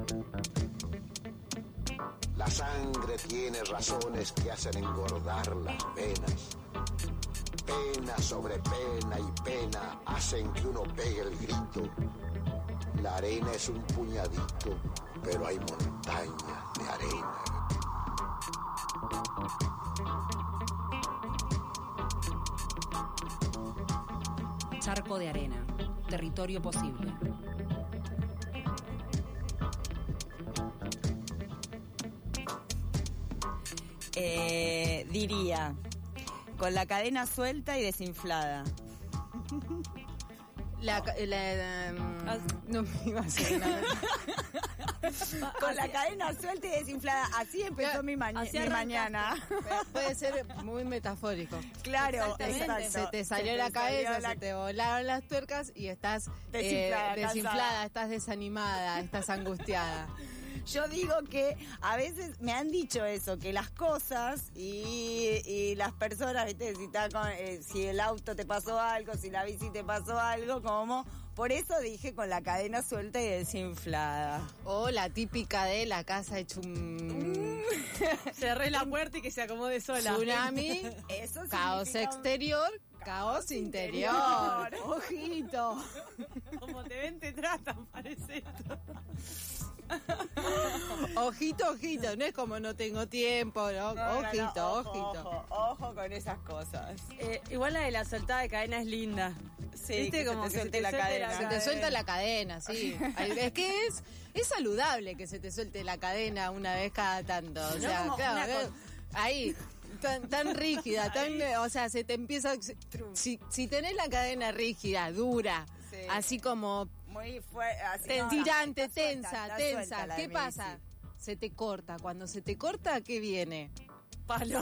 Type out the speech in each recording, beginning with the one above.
La sangre tiene razones que hacen engordar las venas. Pena sobre pena y pena hacen que uno pegue el grito. La arena es un puñadito, pero hay montañas de arena. Charco de arena, territorio posible. Diría, con la cadena suelta y desinflada. No me iba a hacer nada. Con la cadena suelta y desinflada. Así empezó mi mañana. Puede ser muy metafórico. Claro, exacto. Se te salió la cabeza, se te volaron las tuercas y estás desinflada, estás desanimada, estás angustiada. Yo digo que a veces me han dicho eso, que las cosas y las personas, ¿viste? Si el auto te pasó algo, si la bici te pasó algo, como... Por eso dije con la cadena suelta y desinflada. O la típica de la casa hecho un... Cerré la puerta y que se acomode sola. Tsunami, Eso caos exterior, caos interior. Ojito. Como te ven, te tratan, parece esto. Ojito, ojito, no es como no tengo tiempo, ¿no? Ojo con esas cosas. Igual la de la soltada de cadena es linda. Sí, ¿viste? como que se te suelte la cadena. Se te suelta la cadena, sí. Es que es saludable que se te suelte la cadena una vez cada tanto. O sea, claro, ahí, tan rígida, o sea, se te empieza... Si tenés la cadena rígida, dura, sí, así como... Muy fuerte, tirante, tensa. ¿Qué pasa? Se te corta. Cuando se te corta, ¿qué viene? Palo,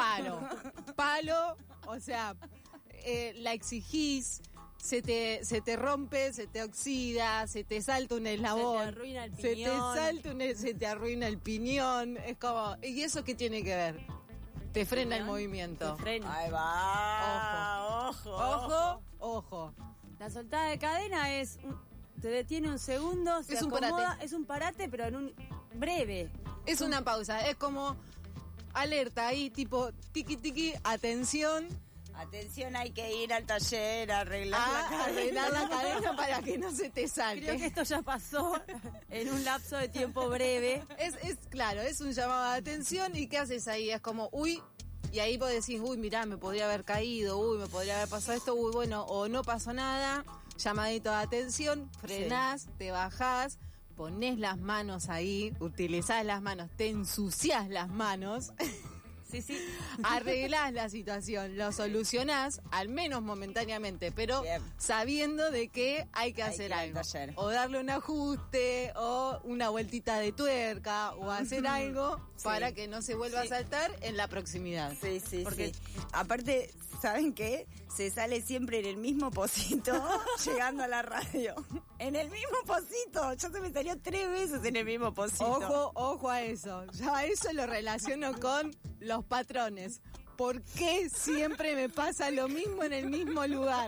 o sea, la exigís, se te rompe, se te oxida, se te salta un eslabón, se te arruina el piñón, se te arruina el piñón, es como, ¿y eso qué tiene que ver? Te frena el movimiento. Te frena. Ahí va. Ojo. La soltada de cadena te detiene un segundo, se acomoda, es un parate, pero en un breve. Es una pausa, es como alerta ahí, tipo tiki tiki, atención. Atención, hay que ir al taller a arreglar la cadena para que no se te salte. Creo que esto ya pasó en un lapso de tiempo breve. Claro, es un llamado de atención. ¿Y qué haces ahí? Es como, uy, y ahí vos decís, uy, mirá, me podría haber caído, uy, me podría haber pasado esto, uy, bueno, o no pasó nada, llamadito de atención, frenás, te bajás, ponés las manos ahí, utilizás las manos, te ensuciás las manos... Sí. Arreglás la situación, lo solucionás, al menos momentáneamente, pero bien, sabiendo de que hay que hacer algo. O darle un ajuste, o una vueltita de tuerca, o hacer algo para que no se vuelva a saltar en la proximidad. Sí. Porque aparte, ¿saben qué? Se sale siempre en el mismo pocito llegando a la radio. En el mismo pocito. Yo se me salió 3 veces en el mismo pocito. Ojo a eso. Ya a eso lo relaciono con los patrones. ¿Por qué siempre me pasa lo mismo en el mismo lugar?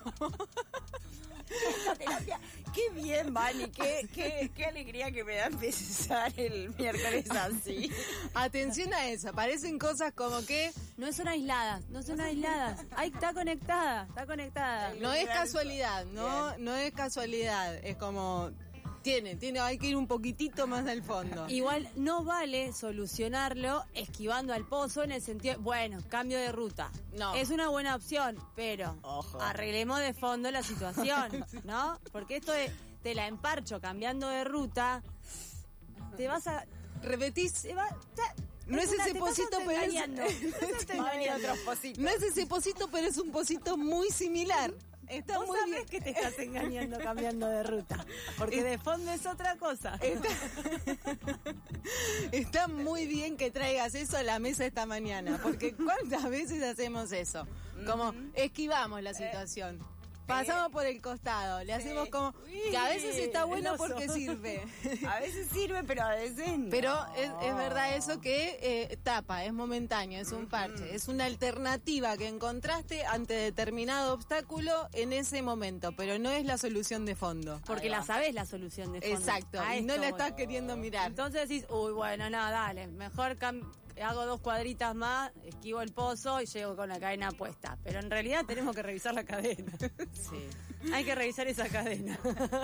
Esta terapia, qué bien, Vani, qué alegría que me da empezar el miércoles así. Atención a eso, parecen cosas como que no son aisladas. Ahí está conectada. No es casualidad, no es casualidad, es como hay que ir un poquitito más al fondo. Igual no vale solucionarlo esquivando al pozo en el sentido, bueno, cambio de ruta. No. Es una buena opción, pero arreglemos de fondo la situación, ¿no? Porque esto te la emparcho cambiando de ruta, te vas a... Repetís, no es ese pocito, pero no es ese pocito, pero es un pocito muy similar. Está ¿Vos muy sabés bien que te estás engañando cambiando de ruta? Porque de fondo es otra cosa. Está muy bien que traigas eso a la mesa esta mañana, porque ¿cuántas veces hacemos eso? Como esquivamos la situación. Pasamos por el costado, le hacemos como... que a veces está bueno porque sirve. A veces sirve, pero a veces no. Pero es verdad eso que tapa, es momentáneo, es un parche. Es una alternativa que encontraste ante determinado obstáculo en ese momento, pero no es la solución de fondo. Porque la sabés la solución de fondo. Exacto, y no la estás queriendo mirar. Entonces decís, uy, bueno, no, dale, mejor hago 2 cuadritas más, esquivo el pozo y llego con la cadena puesta. Pero en realidad tenemos que revisar la cadena. Sí. Hay que revisar esa cadena.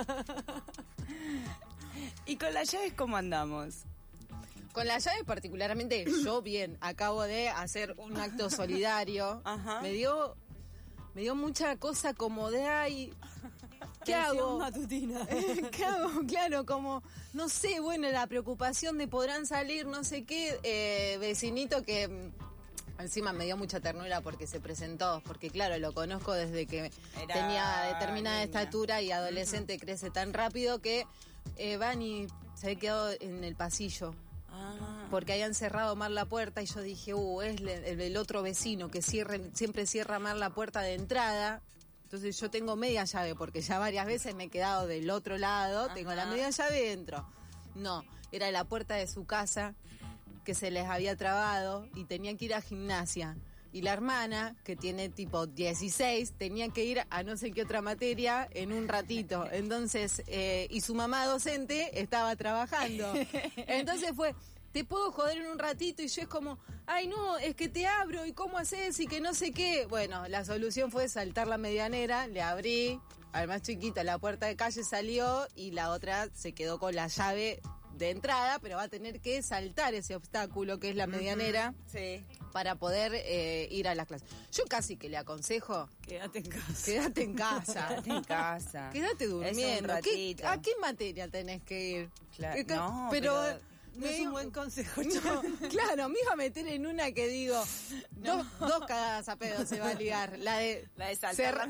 ¿Y con las llaves cómo andamos? Con la llave particularmente, yo bien, acabo de hacer un acto solidario. Ajá. Me dio mucha cosa como de, ay, ¿qué hago? Matutina. ¿Qué hago? Claro, como, no sé, bueno, la preocupación de podrán salir, no sé qué, vecinito que... Encima me dio mucha ternura porque se presentó, porque claro, lo conozco desde que tenía determinada estatura y adolescente crece tan rápido que van y se había quedado en el pasillo. Porque habían cerrado mal la puerta y yo dije, es el otro vecino que siempre cierra mal la puerta de entrada. Entonces yo tengo media llave porque ya varias veces me he quedado del otro lado, tengo la media llave dentro. No, era la puerta de su casa que se les había trabado y tenían que ir a gimnasia. Y la hermana, que tiene tipo 16, tenía que ir a no sé qué otra materia en un ratito. Entonces, y su mamá docente estaba trabajando. Entonces fue, ¿te puedo joder en un ratito? Y yo es como, ay no, es que te abro, ¿y cómo haces? Y que no sé qué. Bueno, la solución fue saltar la medianera, le abrí, al más chiquito la puerta de calle salió y la otra se quedó con la llave de entrada, pero va a tener que saltar ese obstáculo que es la medianera para poder ir a las clases. Yo casi que le aconsejo... Quédate en casa. Quédate en casa. Quédate en casa. Quédate durmiendo. Es un ratito. ¿A qué materia tenés que ir? Claro, no, pero no es un buen consejo. No, claro, me iba a meter en una que digo, dos cagadas a pedo se va a ligar. La de saltar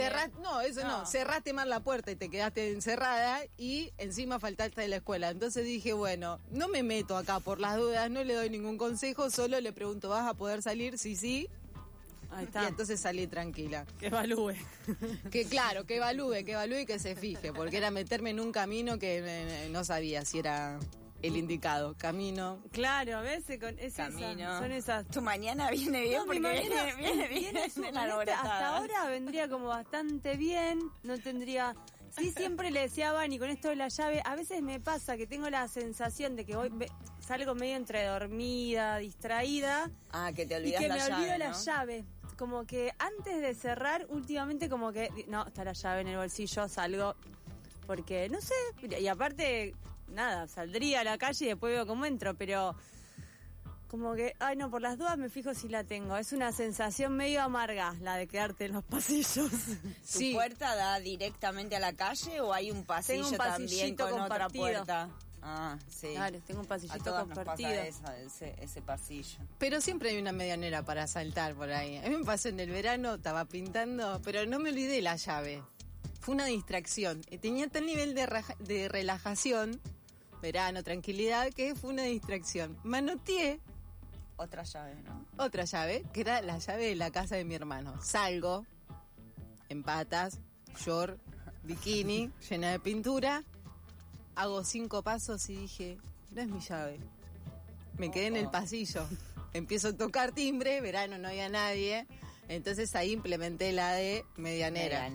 cerraste mal la puerta y te quedaste encerrada y encima faltaste de la escuela. Entonces dije, bueno, no me meto acá por las dudas, no le doy ningún consejo, solo le pregunto, ¿vas a poder salir? Sí. Ahí está. Y entonces salí tranquila. Que evalúe. Que evalúe y que se fije, porque era meterme en un camino que no sabía si era... el indicado, camino. Claro, a veces son esas. Tu mañana viene bien porque viene bien. Hasta ahora vendría como bastante bien, no tendría... Sí, siempre le decía a Vani con esto de la llave, a veces me pasa que tengo la sensación de que salgo medio entre dormida, distraída. Que te olvidas y que la me llave, olvido ¿no? la llave. Como que antes de cerrar, últimamente como que, no, está la llave en el bolsillo, salgo. Porque, no sé, y aparte... nada, saldría a la calle y después veo cómo entro, pero como que, ay no, por las dudas me fijo si la tengo. Es una sensación medio amarga la de quedarte en los pasillos. ¿Tu puerta da directamente a la calle o hay un pasillo también con otra puerta? Sí. Claro, tengo un pasillito a todas compartido. Nos pasa ese pasillo. Pero siempre hay una medianera para saltar por ahí. A mí me pasó en el verano, estaba pintando, pero no me olvidé la llave. Fue una distracción. Tenía tal nivel de relajación, verano, tranquilidad, que fue una distracción. Manoteé otra llave, ¿no? Otra llave, que era la llave de la casa de mi hermano. Salgo en patas, short, bikini, llena de pintura. Hago 5 pasos y dije, no es mi llave. Me quedé en el pasillo. Empiezo a tocar timbre, verano, no había nadie. Entonces ahí implementé la de medianera.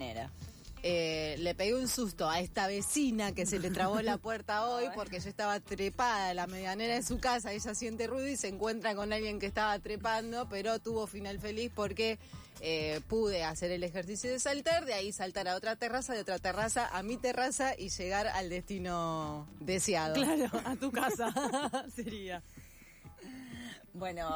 Le pegué un susto a esta vecina que se le trabó la puerta hoy porque yo estaba trepada en la medianera de su casa. Ella siente ruido y se encuentra con alguien que estaba trepando, pero tuvo final feliz porque pude hacer el ejercicio de saltar, de ahí saltar a otra terraza, de otra terraza a mi terraza y llegar al destino deseado. Claro, a tu casa sería. Bueno,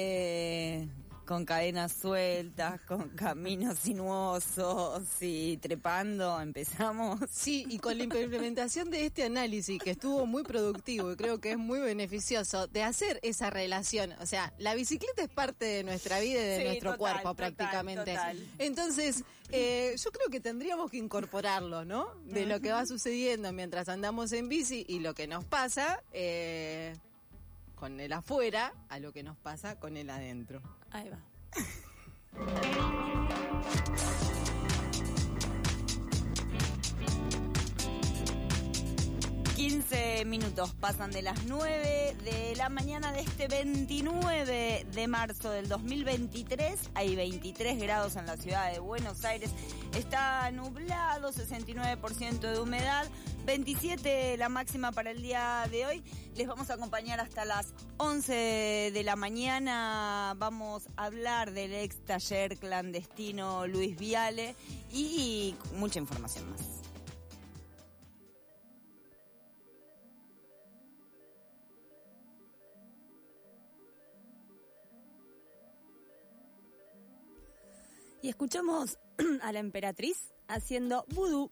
con cadenas sueltas, con caminos sinuosos y trepando, empezamos. Sí, y con la implementación de este análisis que estuvo muy productivo y creo que es muy beneficioso de hacer esa relación. O sea, la bicicleta es parte de nuestra vida y de nuestro cuerpo prácticamente. Total. Entonces, yo creo que tendríamos que incorporarlo, ¿no? De lo que va sucediendo mientras andamos en bici y lo que nos pasa con el afuera a lo que nos pasa con el adentro. Ahí va. minutos pasan de las 9 de la mañana de este 29 de marzo del 2023. Hay 23 grados en la ciudad de Buenos Aires. Está nublado, 69% de humedad, 27 la máxima para el día de hoy. Les vamos a acompañar hasta las 11 de la mañana. Vamos a hablar del ex taller clandestino Luis Viale y mucha información más. Y escuchamos a la emperatriz haciendo vudú.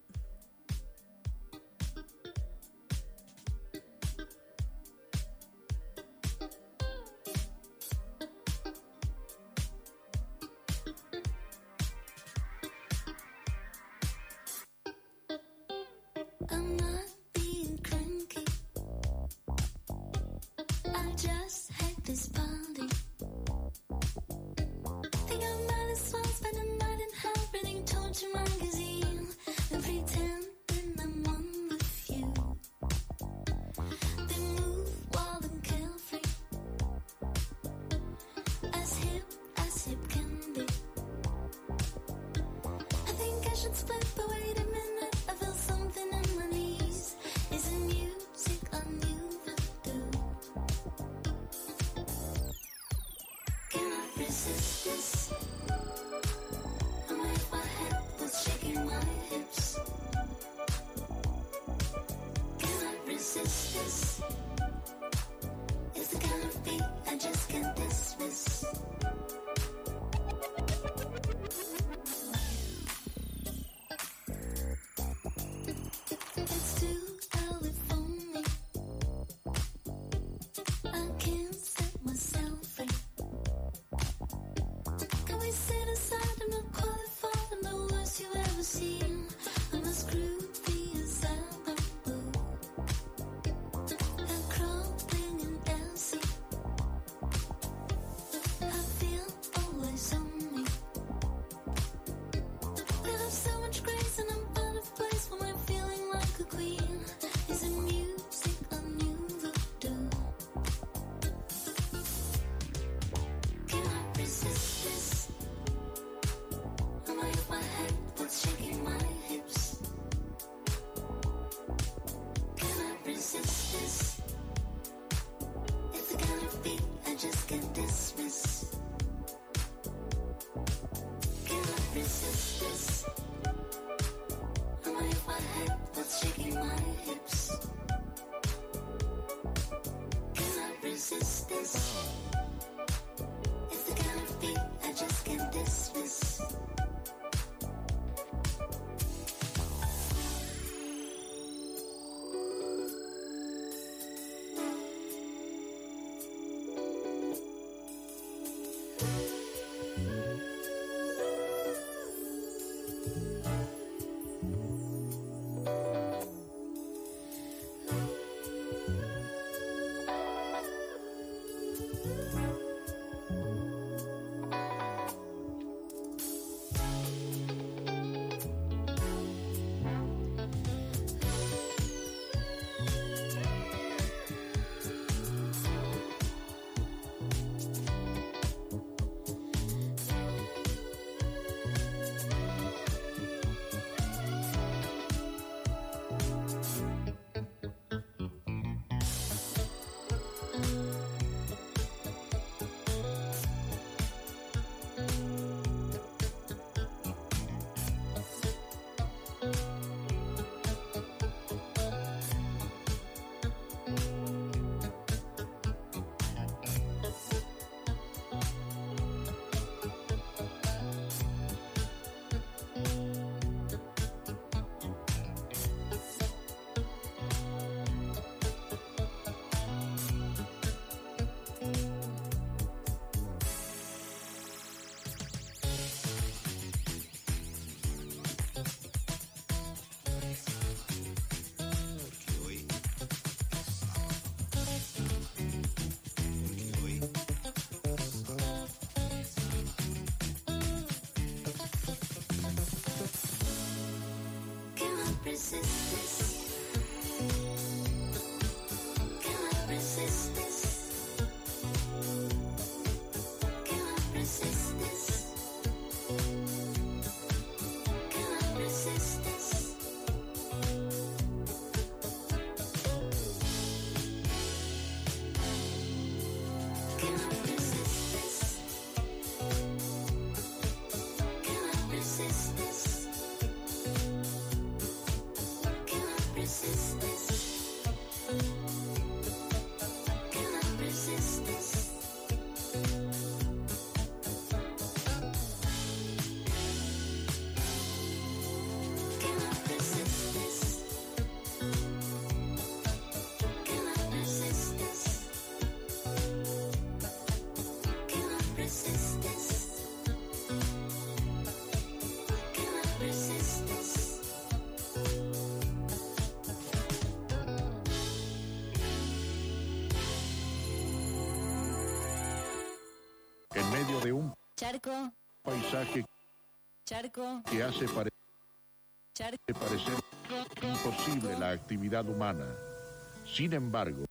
en medio de un Charco. paisaje Charco. que hace parecer imposible la actividad humana. Sin embargo,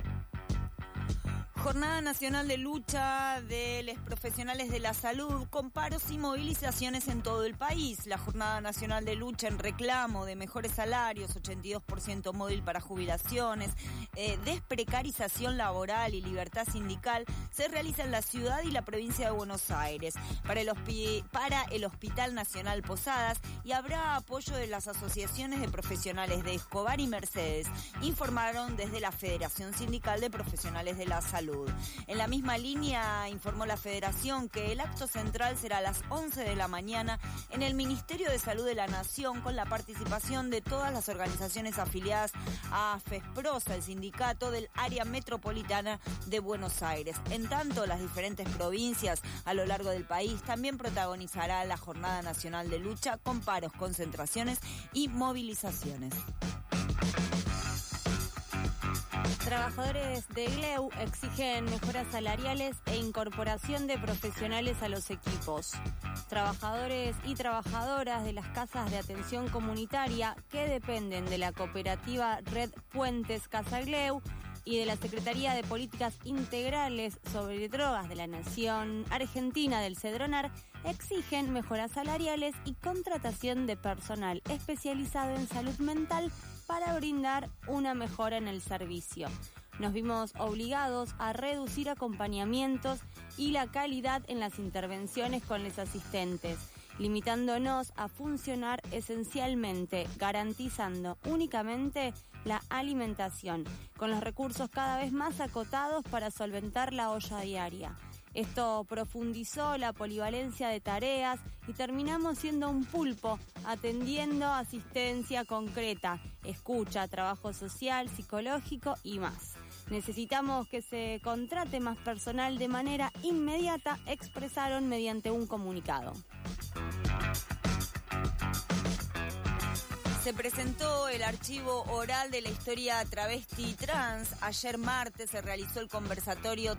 Jornada Nacional de Lucha de los Profesionales de la Salud, con paros y movilizaciones en todo el país. La Jornada Nacional de Lucha en reclamo de mejores salarios, 82% móvil para jubilaciones, desprecarización laboral y libertad sindical se realiza en la ciudad y la provincia de Buenos Aires para el Hospital Nacional Posadas, y habrá apoyo de las asociaciones de profesionales de Escobar y Mercedes, informaron desde la Federación Sindical de Profesionales de la Salud. En la misma línea informó la Federación que el acto central será a las 11 de la mañana en el Ministerio de Salud de la Nación, con la participación de todas las organizaciones afiliadas a FESPROSA, el sindicato del área metropolitana de Buenos Aires. En tanto, las diferentes provincias a lo largo del país también protagonizará la Jornada Nacional de Lucha con paros, concentraciones y movilizaciones. Trabajadores de GLEU exigen mejoras salariales e incorporación de profesionales a los equipos. Trabajadores y trabajadoras de las casas de atención comunitaria que dependen de la cooperativa Red Puentes Casa GLEU y de la Secretaría de Políticas Integrales sobre Drogas de la Nación Argentina del CEDRONAR exigen mejoras salariales y contratación de personal especializado en salud mental para brindar una mejora en el servicio. Nos vimos obligados a reducir acompañamientos y la calidad en las intervenciones con los asistentes, limitándonos a funcionar esencialmente, garantizando únicamente la alimentación, con los recursos cada vez más acotados para solventar la olla diaria. Esto profundizó la polivalencia de tareas y terminamos siendo un pulpo, atendiendo asistencia concreta, escucha, trabajo social, psicológico y más. Necesitamos que se contrate más personal de manera inmediata, expresaron mediante un comunicado. Se presentó el archivo oral de la historia travesti trans. Ayer martes se realizó el conversatorio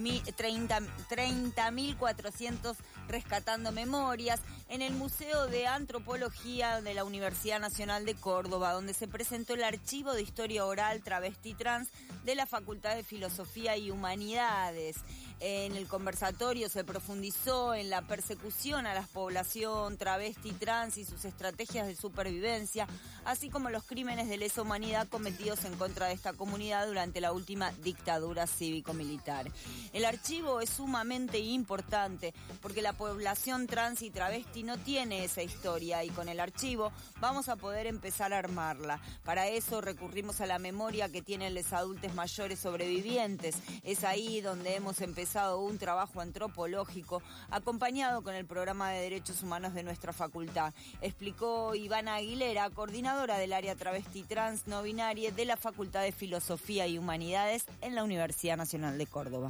30.400 Rescatando Memorias en el Museo de Antropología de la Universidad Nacional de Córdoba, donde se presentó el archivo de historia oral travesti trans de la Facultad de Filosofía y Humanidades. En el conversatorio se profundizó en la persecución a la población travesti trans y sus estrategias de supervivencia, así como los crímenes de lesa humanidad cometidos en contra de esta comunidad durante la última dictadura cívico-militar. El archivo es sumamente importante porque la población trans y travesti no tiene esa historia, y con el archivo vamos a poder empezar a armarla. Para eso recurrimos a la memoria que tienen los adultos mayores sobrevivientes. Es ahí donde hemos empezado un trabajo antropológico acompañado con el programa de Derechos Humanos de nuestra facultad, explicó Ivana Aguilera, coordinadora del área travesti trans no binaria de la Facultad de Filosofía y Humanidades en la Universidad Nacional de Córdoba.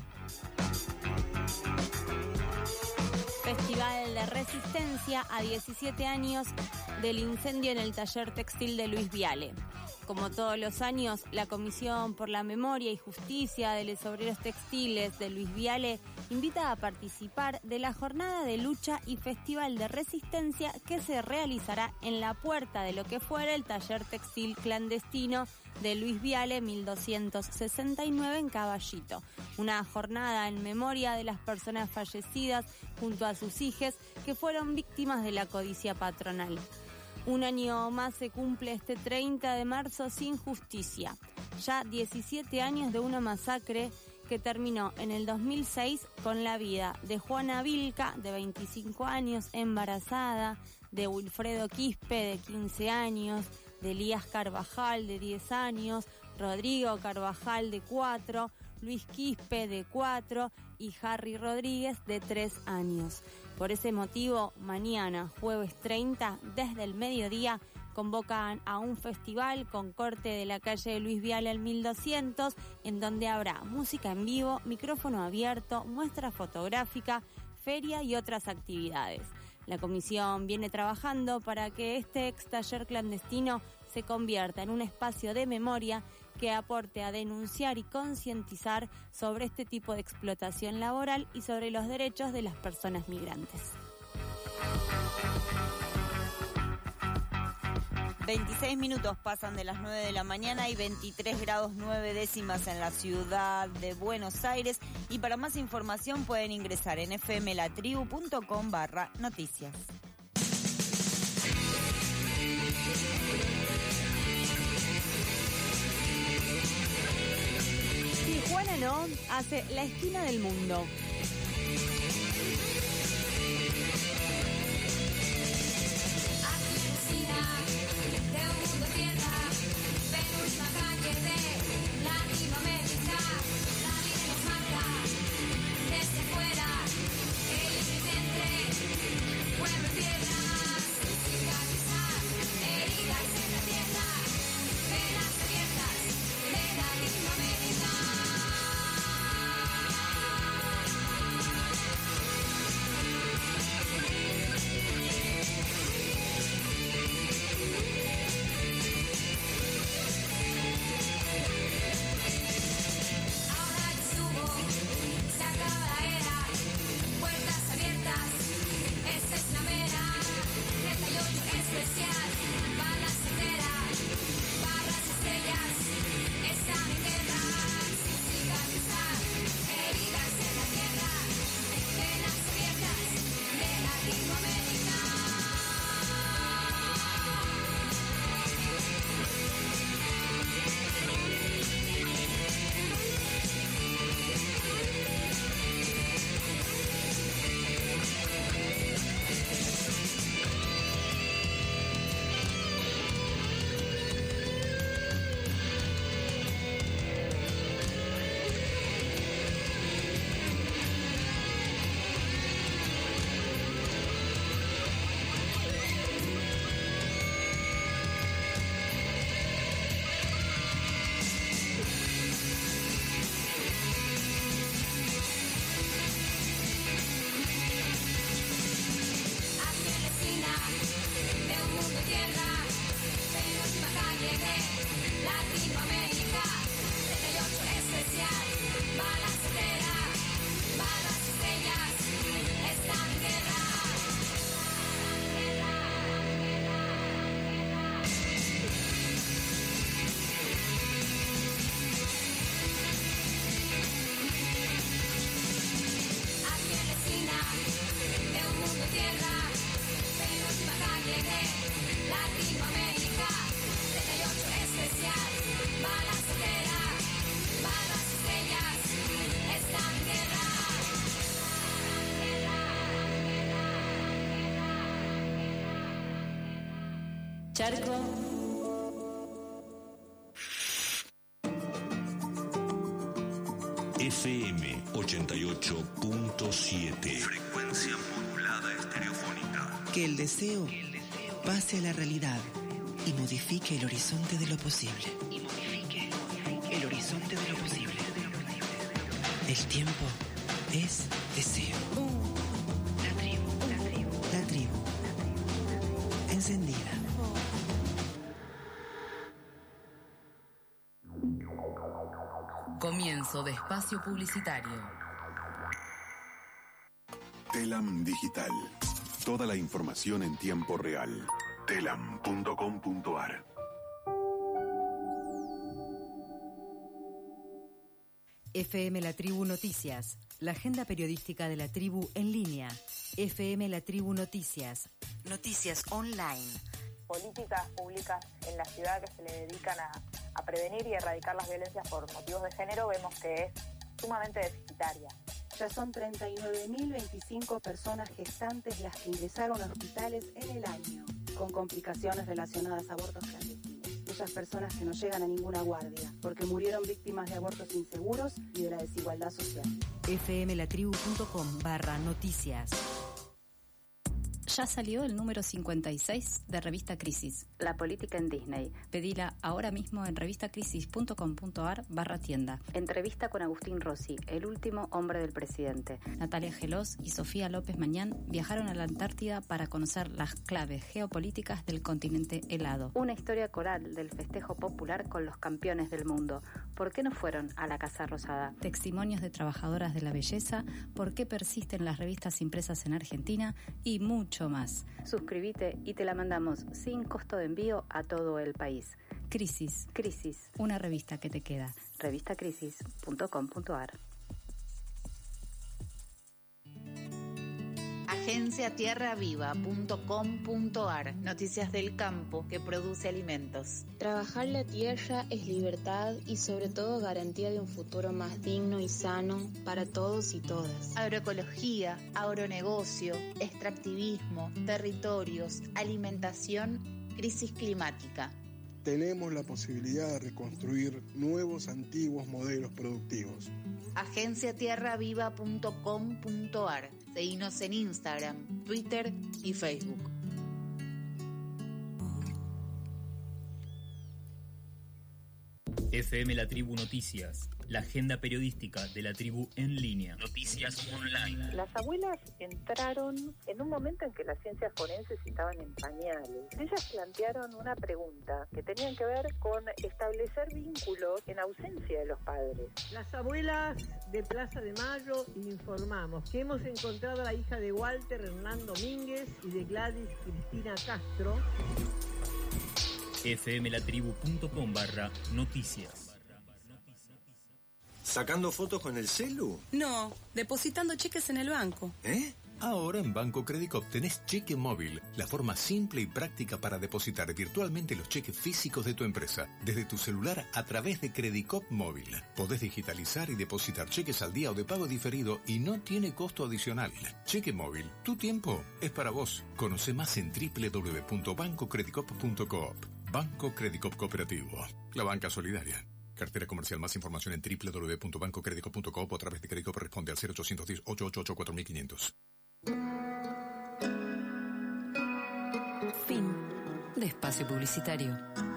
Festival de Resistencia a 17 años del incendio en el taller textil de Luis Viale. Como todos los años, la Comisión por la Memoria y Justicia de los Obreros Textiles de Luis Viale invita a participar de la jornada de lucha y festival de resistencia que se realizará en la puerta de lo que fuera el taller textil clandestino de Luis Viale 1269 en Caballito. Una jornada en memoria de las personas fallecidas junto a sus hijas que fueron víctimas de la codicia patronal. Un año más se cumple este 30 de marzo sin justicia. Ya 17 años de una masacre que terminó en el 2006 con la vida de Juana Vilca, de 25 años, embarazada, de Wilfredo Quispe, de 15 años, de Elías Carvajal, de 10 años, Rodrigo Carvajal, de 4, Luis Quispe, de 4 y Harry Rodríguez, de 3 años. Por ese motivo, mañana, jueves 30, desde el mediodía, convocan a un festival con corte de la calle Luis Viale al 1200, en donde habrá música en vivo, micrófono abierto, muestra fotográfica, feria y otras actividades. La comisión viene trabajando para que este ex taller clandestino se convierta en un espacio de memoria que aporte a denunciar y concientizar sobre este tipo de explotación laboral y sobre los derechos de las personas migrantes. 26 minutos pasan de las 9 de la mañana y 23 grados 9 décimas en la ciudad de Buenos Aires. Y para más información pueden ingresar en fmlatribu.com/noticias. Tijuana no hace la esquina del mundo. Charco. FM 88.7. Frecuencia modulada estereofónica. Que el deseo pase a la realidad y modifique el horizonte de lo posible. El horizonte de lo posible. El tiempo es deseo. La tribu. La tribu. Encendida. Comienzo de espacio publicitario. Telam Digital. Toda la información en tiempo real. telam.com.ar. FM La Tribu Noticias, la agenda periodística de la tribu en línea. FM La Tribu Noticias, noticias online. Políticas públicas en la ciudad que se le dedican a prevenir y erradicar las violencias por motivos de género, vemos que es sumamente deficitaria. Ya son 39.025 personas gestantes las que ingresaron a hospitales en el año, con complicaciones relacionadas a abortos clandestinos. Esas personas que no llegan a ninguna guardia, porque murieron víctimas de abortos inseguros y de la desigualdad social. fmlatribu.com/noticias. Ya salió el número 56 de Revista Crisis. La política en Disney. Pedila ahora mismo en revistacrisis.com.ar/tienda. Entrevista con Agustín Rossi, el último hombre del presidente. Natalia Gelós y Sofía López Mañán viajaron a la Antártida para conocer las claves geopolíticas del continente helado. Una historia coral del festejo popular con los campeones del mundo. ¿Por qué no fueron a la Casa Rosada? Testimonios de trabajadoras de la belleza, por qué persisten las revistas impresas en Argentina y mucho más. Suscríbete y te la mandamos sin costo de envío a todo el país. Crisis, una revista que te queda. Revistacrisis.com.ar. agenciatierraviva.com.ar. Noticias del campo que produce alimentos. Trabajar la tierra es libertad y sobre todo garantía de un futuro más digno y sano para todos y todas. Agroecología, agronegocio, extractivismo, territorios, alimentación, crisis climática. Tenemos la posibilidad de reconstruir nuevos, antiguos modelos productivos. agenciatierraviva.com.ar. Seguinos en Instagram, Twitter y Facebook. FM La Tribu Noticias, la agenda periodística de la tribu en línea. Noticias online. Las abuelas entraron en un momento en que las ciencias forenses estaban en pañales. Ellas plantearon una pregunta que tenían que ver con establecer vínculos en ausencia de los padres. Las abuelas de Plaza de Mayo informamos que hemos encontrado a la hija de Walter Hernán Domínguez y de Gladys Cristina Castro. fmlatribu.com/noticias. ¿Sacando fotos con el celu? No, depositando cheques en el banco. ¿Eh? Ahora en Banco Credicop tenés cheque móvil, la forma simple y práctica para depositar virtualmente los cheques físicos de tu empresa, desde tu celular a través de Credicop Móvil. Podés digitalizar y depositar cheques al día o de pago diferido y no tiene costo adicional. Cheque móvil, tu tiempo es para vos. Conoce más en www.bancocredicop.coop. Banco Credicop Cooperativo, la banca solidaria. Cartera comercial. Más información en www.bancocredicop.coop o a través de Credicop. Responde al 0810-888-4500. Fin de espacio publicitario.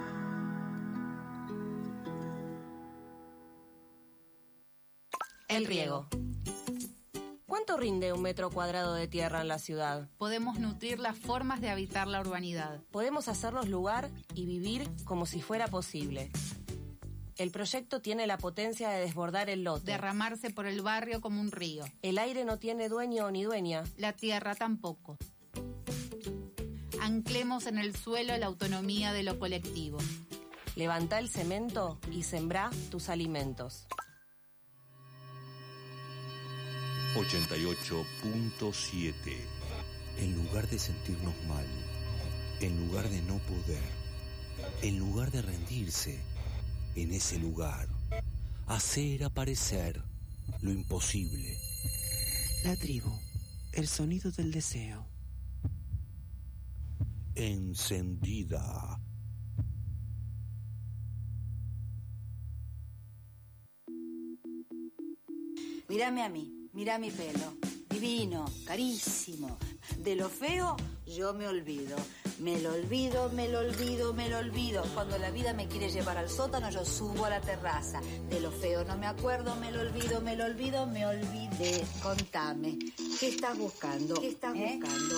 El riego. ¿Cuánto rinde un metro cuadrado de tierra en la ciudad? Podemos nutrir las formas de habitar la urbanidad. Podemos hacernos lugar y vivir como si fuera posible. El proyecto tiene la potencia de desbordar el lote. Derramarse por el barrio como un río. El aire no tiene dueño ni dueña. La tierra tampoco. Anclemos en el suelo la autonomía de lo colectivo. Levantá el cemento y sembrá tus alimentos. 88.7. En lugar de sentirnos mal, en lugar de no poder, en lugar de rendirse, en ese lugar, hacer aparecer lo imposible. La tribu, el sonido del deseo. Encendida. Mírame a mí, mira mi pelo. Divino, carísimo. De lo feo, yo me olvido. Me lo olvido, me lo olvido, me lo olvido. Cuando la vida me quiere llevar al sótano, yo subo a la terraza. De lo feo no me acuerdo, me lo olvido, me lo olvido, me olvidé. Contame, ¿qué estás buscando? ¿Qué estás buscando?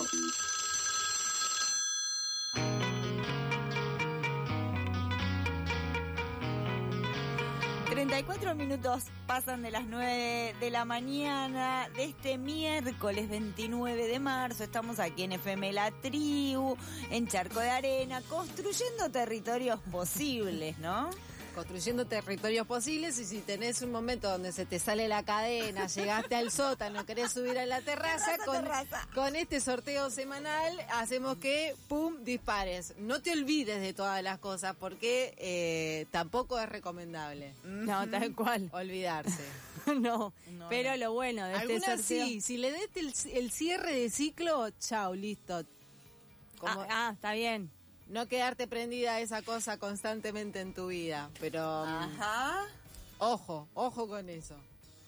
34 minutos pasan de las 9 de la mañana de este miércoles 29 de marzo. Estamos aquí en FM La Tribu, en Charco de Arena, construyendo territorios posibles, ¿no? Construyendo territorios posibles, y si tenés un momento donde se te sale la cadena, llegaste al sótano, querés subir a la terraza, con este sorteo semanal hacemos que, pum, dispares. No te olvides de todas las cosas, porque tampoco es recomendable. No, tal cual. Olvidarse. No, pero lo bueno de este sorteo... sí, si le des el cierre de ciclo, chau, listo. Está bien. No quedarte prendida a esa cosa constantemente en tu vida, pero... Ojo con eso.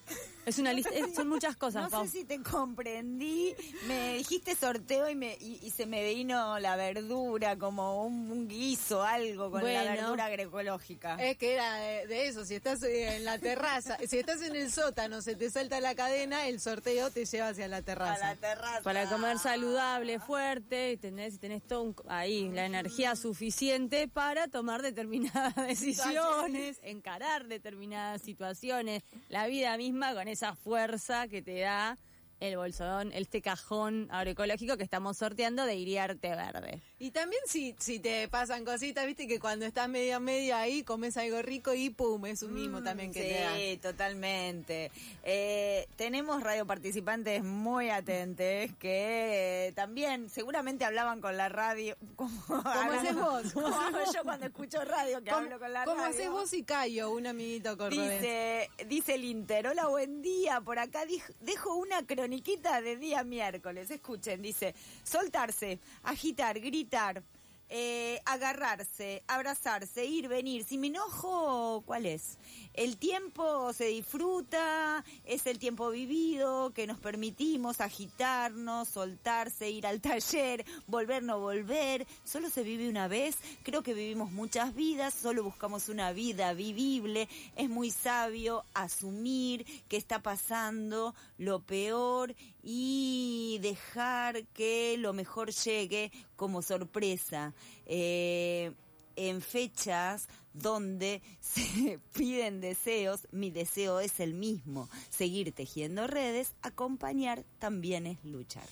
Es una lista, son muchas cosas, No Pau. sé si te comprendí. Me dijiste sorteo y se me vino la verdura, como un guiso, algo con la verdura agroecológica. Es que era de eso, si estás en la terraza, si estás en el sótano, se te salta la cadena, el sorteo te lleva hacia la terraza. A la terraza. Para comer saludable, fuerte, y tenés todo ahí la energía suficiente para tomar determinadas decisiones, encarar determinadas situaciones, la vida misma con esa fuerza que te da el bolsón, este cajón agroecológico que estamos sorteando de Iriarte Verde. Y también si te pasan cositas, viste que cuando estás media ahí comes algo rico y pum, es un mimo también que te da. Sí, totalmente. Tenemos radioparticipantes muy atentes que también seguramente hablaban con la radio. ¿Cómo haces vos? Como hago yo cuando escucho radio, que hablo con la radio. ¿Cómo haces vos y Cayo, un amiguito cordobés? Dice el Inter, hola, buen día, por acá dejo una croniquita de día miércoles. Escuchen, dice, soltarse, agitar, gritar, agarrarse, abrazarse, ir, venir. Si me enojo, ¿cuál es? El tiempo se disfruta, es el tiempo vivido, que nos permitimos agitarnos, soltarse, ir al taller, volver, no volver. Solo se vive una vez, creo que vivimos muchas vidas, solo buscamos una vida vivible. Es muy sabio asumir que está pasando lo peor y dejar que lo mejor llegue como sorpresa. En fechas donde se piden deseos, mi deseo es el mismo. Seguir tejiendo redes, acompañar también es luchar.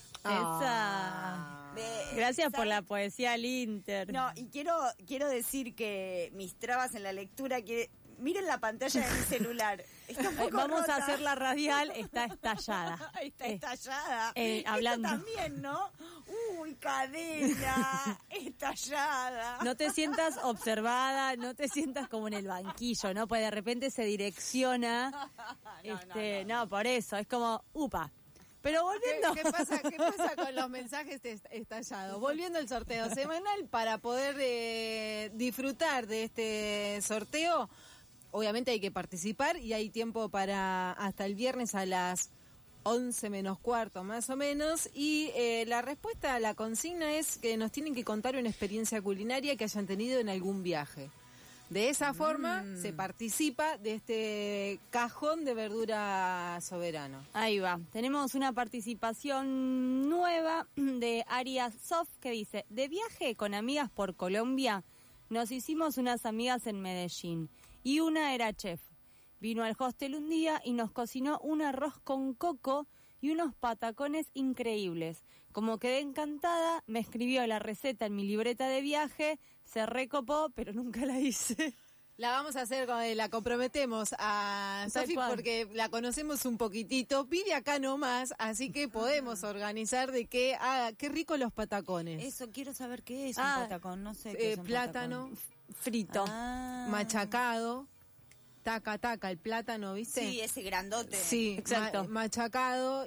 Gracias por la poesía al Inter. No, y quiero decir que mis trabas en la lectura, miren la pantalla de mi celular. Está un poco Vamos rota. a hacer la radial, está estallada. Está estallada. Hablando. Esto también, ¿no? Uy, cadena, estallada. No te sientas observada, no te sientas como en el banquillo, ¿no? Pues de repente se direcciona. No, por eso, es como, upa. Pero volviendo... ¿Qué pasa con los mensajes estallados? Volviendo al sorteo semanal, para poder disfrutar de este sorteo, obviamente hay que participar y hay tiempo para hasta el viernes a las 11 menos cuarto más o menos. Y la respuesta a la consigna es que nos tienen que contar una experiencia culinaria que hayan tenido en algún viaje. De esa forma se participa de este cajón de verdura soberano. Ahí va. Tenemos una participación nueva de Arias Sof que dice, de viaje con amigas por Colombia, nos hicimos unas amigas en Medellín y una era chef. Vino al hostel un día y nos cocinó un arroz con coco y unos patacones increíbles. Como quedé encantada, me escribió la receta en mi libreta de viaje, se recopó, pero nunca la hice. La vamos a hacer, la comprometemos a Sofi porque la conocemos un poquitito, vive acá nomás, así que podemos organizar de que qué rico los patacones. Eso, quiero saber qué es un patacón, no sé qué es un plátano frito, machacado, taca, el plátano, ¿viste? Sí, ese grandote. Sí, exacto. Machacado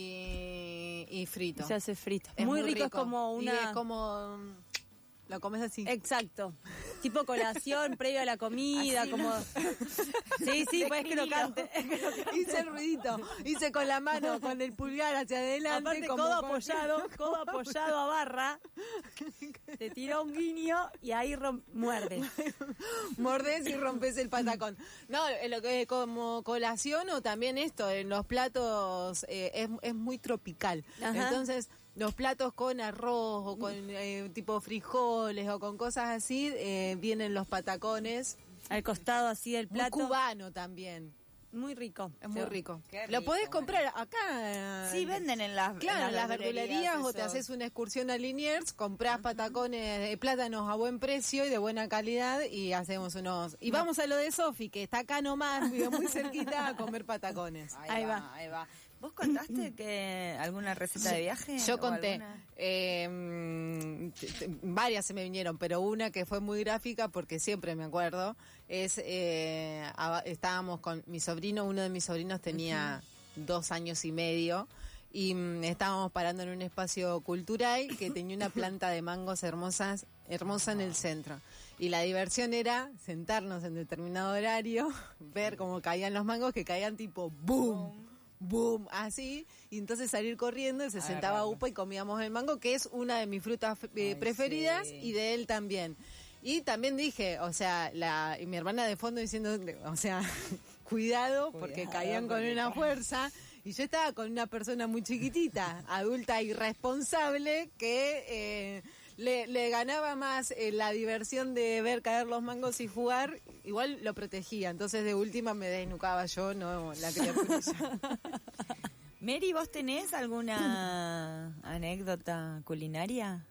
y frito. Se hace frito. Es muy rico, es como una... Y es como... Lo comes así. Exacto. Tipo colación, previo a la comida, así, como... ¿no? Sí, pues es crocante. Hice el ruidito. Hice con la mano, con el pulgar hacia adelante. Aparte, como codo apoyado a barra. Te tiró un guiño y ahí muerdes. Mordés y rompes el patacón. No, lo que como colación o también esto, en los platos es muy tropical. Ajá. Entonces... Los platos con arroz o con tipo frijoles o con cosas así, vienen los patacones. Al costado así del plato. Muy cubano también. Muy rico. Es muy rico. Qué Lo rico, podés comprar acá. Sí, venden en las verdulerías o te haces una excursión a Liniers, comprás patacones de plátanos a buen precio y de buena calidad y hacemos unos... Y vamos a lo de Sofi, que está acá nomás, vive muy cerquita, a comer patacones. Ahí va. ¿Vos contaste que alguna receta de viaje? Yo conté. Varias se me vinieron, pero una que fue muy gráfica porque siempre me acuerdo es estábamos con mi sobrino, uno de mis sobrinos tenía 2 años y medio y estábamos parando en un espacio cultural que tenía una planta de mangos hermosa en el centro. Y la diversión era sentarnos en determinado horario, ver cómo caían los mangos, que caían tipo ¡boom! boom, así, y entonces salir corriendo y se sentaba Upa y comíamos el mango, que es una de mis frutas preferidas, y de él también. Y también dije, o sea, y mi hermana de fondo diciendo, o sea, cuidado, porque caían con una fuerza. Y yo estaba con una persona muy chiquitita, adulta irresponsable, que le ganaba más la diversión de ver caer los mangos y jugar. Igual lo protegía, entonces de última me desnucaba yo, no la criaturilla. Mary, ¿vos tenés alguna anécdota culinaria?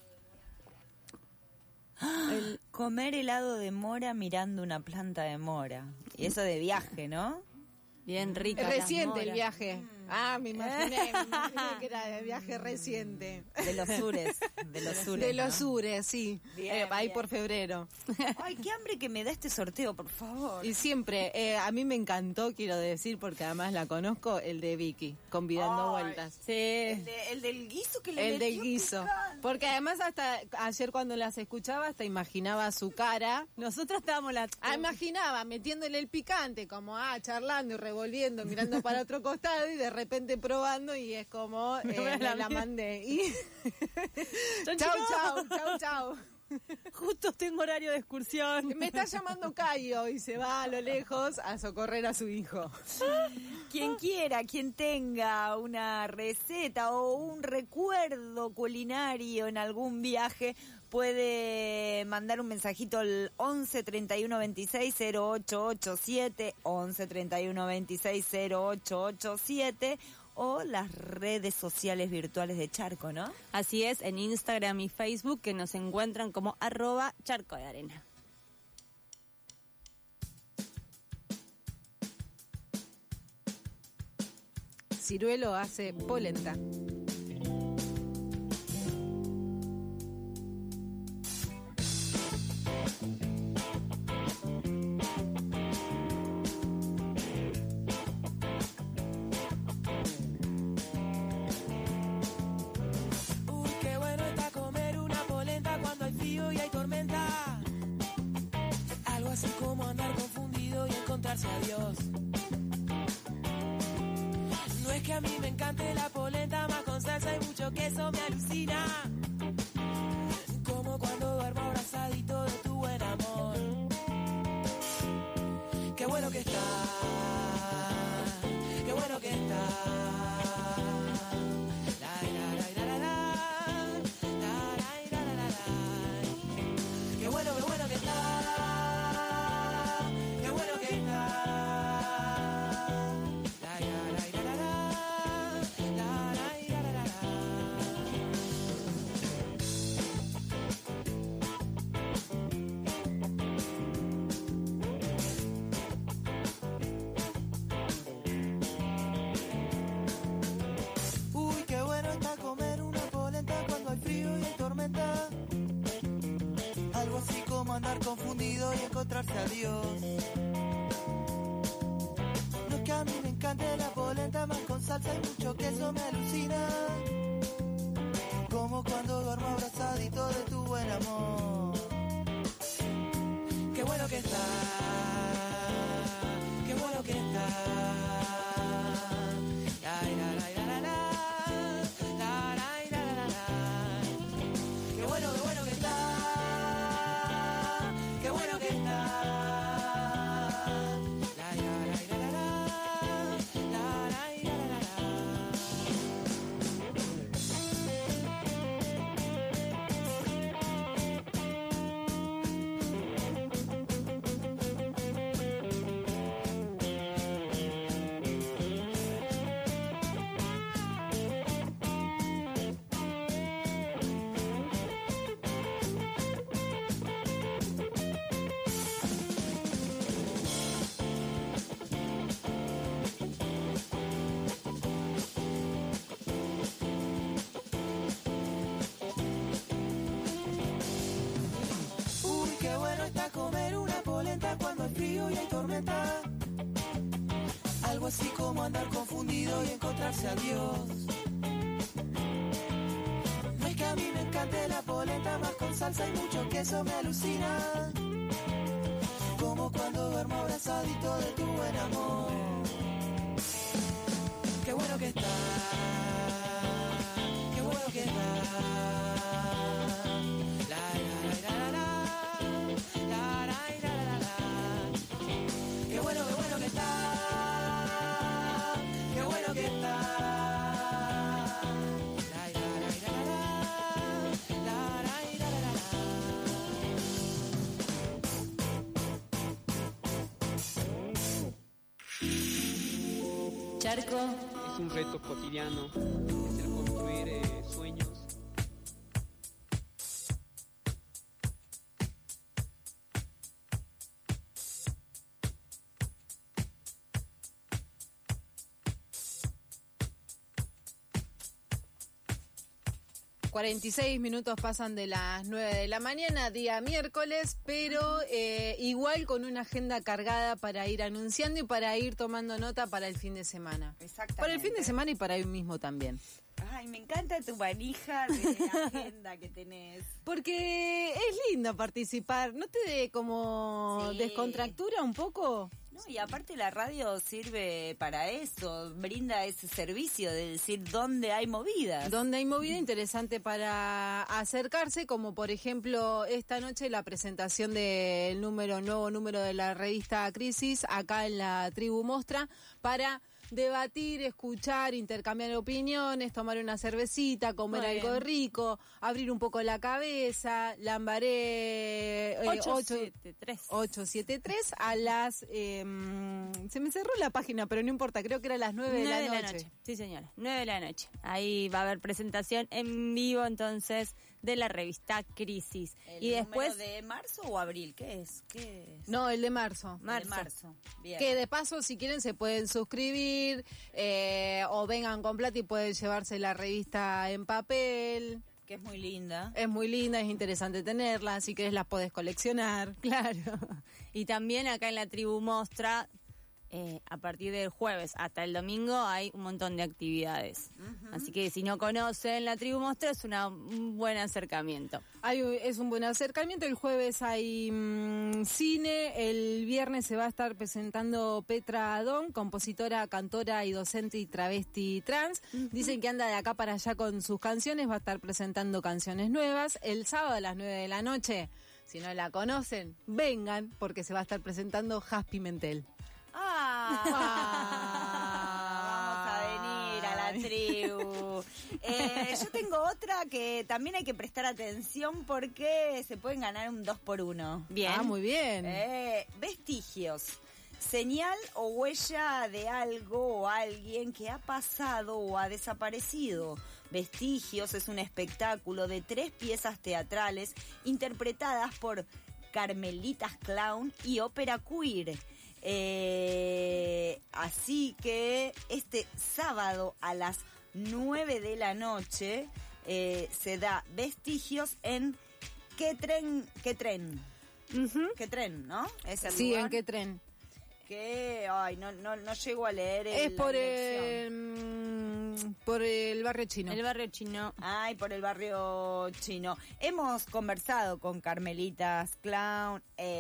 Comer helado de mora mirando una planta de mora. Y eso de viaje, ¿no? Bien rica. Es reciente el viaje. Me imaginé que era de viaje reciente. De los sures. De los sures, sí. Ahí por febrero. Ay, qué hambre que me da este sorteo, por favor. Y siempre, a mí me encantó, quiero decir, porque además la conozco, el de Vicky, convidando vueltas. Sí. El del guiso que le El del guiso. Picante. Porque además hasta ayer cuando las escuchaba, hasta imaginaba su cara. Nosotros estábamos imaginaba metiéndole el picante, como charlando y revolviendo, mirando para otro costado y de repente probando, y es como la mandé. Y chau. Justo tengo horario de excursión. Me está llamando Cayo y se va a lo lejos a socorrer a su hijo. Quien quiera, quien tenga una receta o un recuerdo culinario en algún viaje, puede mandar un mensajito al 11 31 26 0887, 11 31 26 0887, o las redes sociales virtuales de Charco, ¿no? Así es, en Instagram y Facebook, que nos encuentran como @charcodearena. Ciruelo hace polenta. A Dios. No es que a mí me encante la polenta, más con salsa y mucho queso me alucina. Como cuando duermo abrazadito de tu buen amor. Qué bueno que está, qué bueno que está. Qué bueno que está. Andar confundido y encontrarse a Dios. No es que a mí me encante la polenta, más con salsa y mucho queso me alucina. Como cuando duermo abrazadito de tu buen amor. Qué bueno que está, qué bueno que está. Qué bueno que está. Algo así como andar confundido y encontrarse a Dios. No es que a mí me encante la polenta, más con salsa y mucho queso me alucina. Como cuando duermo abrazadito de tu buen amor. charco. Es un reto cotidiano, es el construir sueños. ...46 pasan de las 9 de la mañana, día miércoles, pero igual con una agenda cargada para ir anunciando y para ir tomando nota para el fin de semana. Exactamente. Para el fin de semana y para hoy mismo también. Ay, me encanta tu manija de agenda que tenés. Porque es lindo participar, ¿no te como descontractura un poco? No, y aparte la radio sirve para eso, brinda ese servicio de decir dónde hay movidas. Donde hay movida interesante para acercarse, como por ejemplo esta noche la presentación del nuevo número de la revista Crisis, acá en la Tribu Mostra, para debatir, escuchar, intercambiar opiniones, tomar una cervecita, comer algo rico, abrir un poco la cabeza. Lambaré 873 a las... se me cerró la página, pero no importa, creo que era a las 9 de la noche. Sí, señora, 9 de la noche. Ahí va a haber presentación en vivo, entonces, de la revista Crisis. ¿Y después de marzo o abril? ¿Qué es? No, el de marzo. El de marzo. Bien. Que de paso, si quieren, se pueden suscribir o vengan con plata y pueden llevarse la revista en papel. Que es muy linda. Es muy linda, es interesante tenerla. Si querés, las podés coleccionar. Claro. Y también acá en la Tribu Mostra, a partir del jueves hasta el domingo hay un montón de actividades. Así que si no conocen la Tribu Mostra es un buen acercamiento. Es un buen acercamiento. El jueves hay cine. El viernes se va a estar presentando Petra Adón, compositora, cantora y docente y travesti trans. Dicen que anda de acá para allá con sus canciones. Va a estar presentando canciones nuevas. El sábado a las 9 de la noche, si no la conocen, vengan porque se va a estar presentando Jazz Pimentel. Vamos a venir a la tribu. Yo tengo otra que también hay que prestar atención porque se pueden ganar un 2x1. Bien. Muy bien. Vestigios. Señal o huella de algo o alguien que ha pasado o ha desaparecido. Vestigios es un espectáculo de 3 piezas teatrales interpretadas por Carmelitas Clown y Ópera Queer. Así que este sábado a las 9 de la noche se da Vestigios en ¿Qué tren? ¿Qué tren? ¿Qué tren, no? ¿Es el lugar? ¿En qué tren? Que, no llego a leer por el barrio chino. El barrio chino. Ay, por el barrio chino. Hemos conversado con Carmelitas Clown,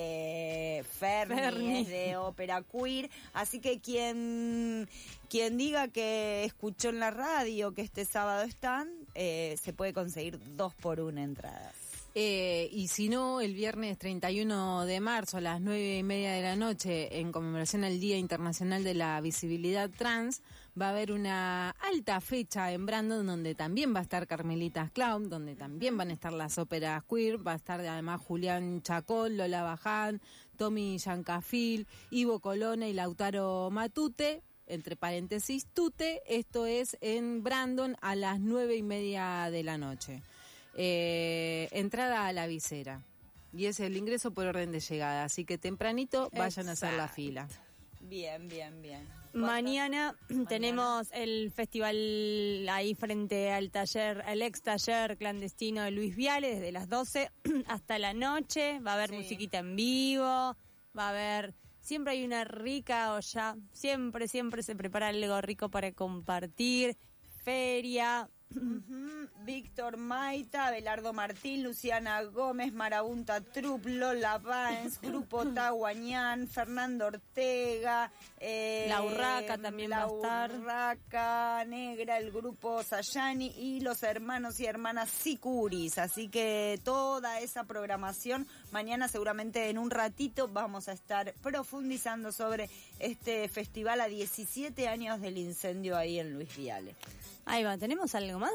Ferni de Ópera Queer, así que quien diga que escuchó en la radio que este sábado están, se puede conseguir 2x1 entradas. Y si no, el viernes 31 de marzo a las 9:30 de la noche, en conmemoración al Día Internacional de la Visibilidad Trans, va a haber una alta fecha en Brandon donde también va a estar Carmelitas Clown, donde también van a estar las óperas queer, va a estar además Julián Chacón, Lola Baján, Tommy Yancafil, Ivo Colonna y Lautaro Matute, entre paréntesis Tute. Esto es en Brandon a las 9:30 de la noche. Entrada a la visera y es el ingreso por orden de llegada, así que tempranito vayan a hacer la fila. Bien. Mañana tenemos el festival ahí frente al taller, al ex taller clandestino de Luis Viale, desde las 12 hasta la noche. Va a haber musiquita en vivo, va a haber... Siempre hay una rica olla, siempre se prepara algo rico para compartir, feria... Víctor Maita, Abelardo Martín, Luciana Gómez, Marabunta Trup, Lola Baenz, Grupo Tahuañán, Fernando Ortega, La Urraca también va a estar. La Urraca Negra, el Grupo Sayani y los hermanos y hermanas Sicuris. Así que toda esa programación, mañana seguramente en un ratito vamos a estar profundizando sobre este festival a 17 años del incendio ahí en Luis Viale. Ahí va, ¿tenemos algo más?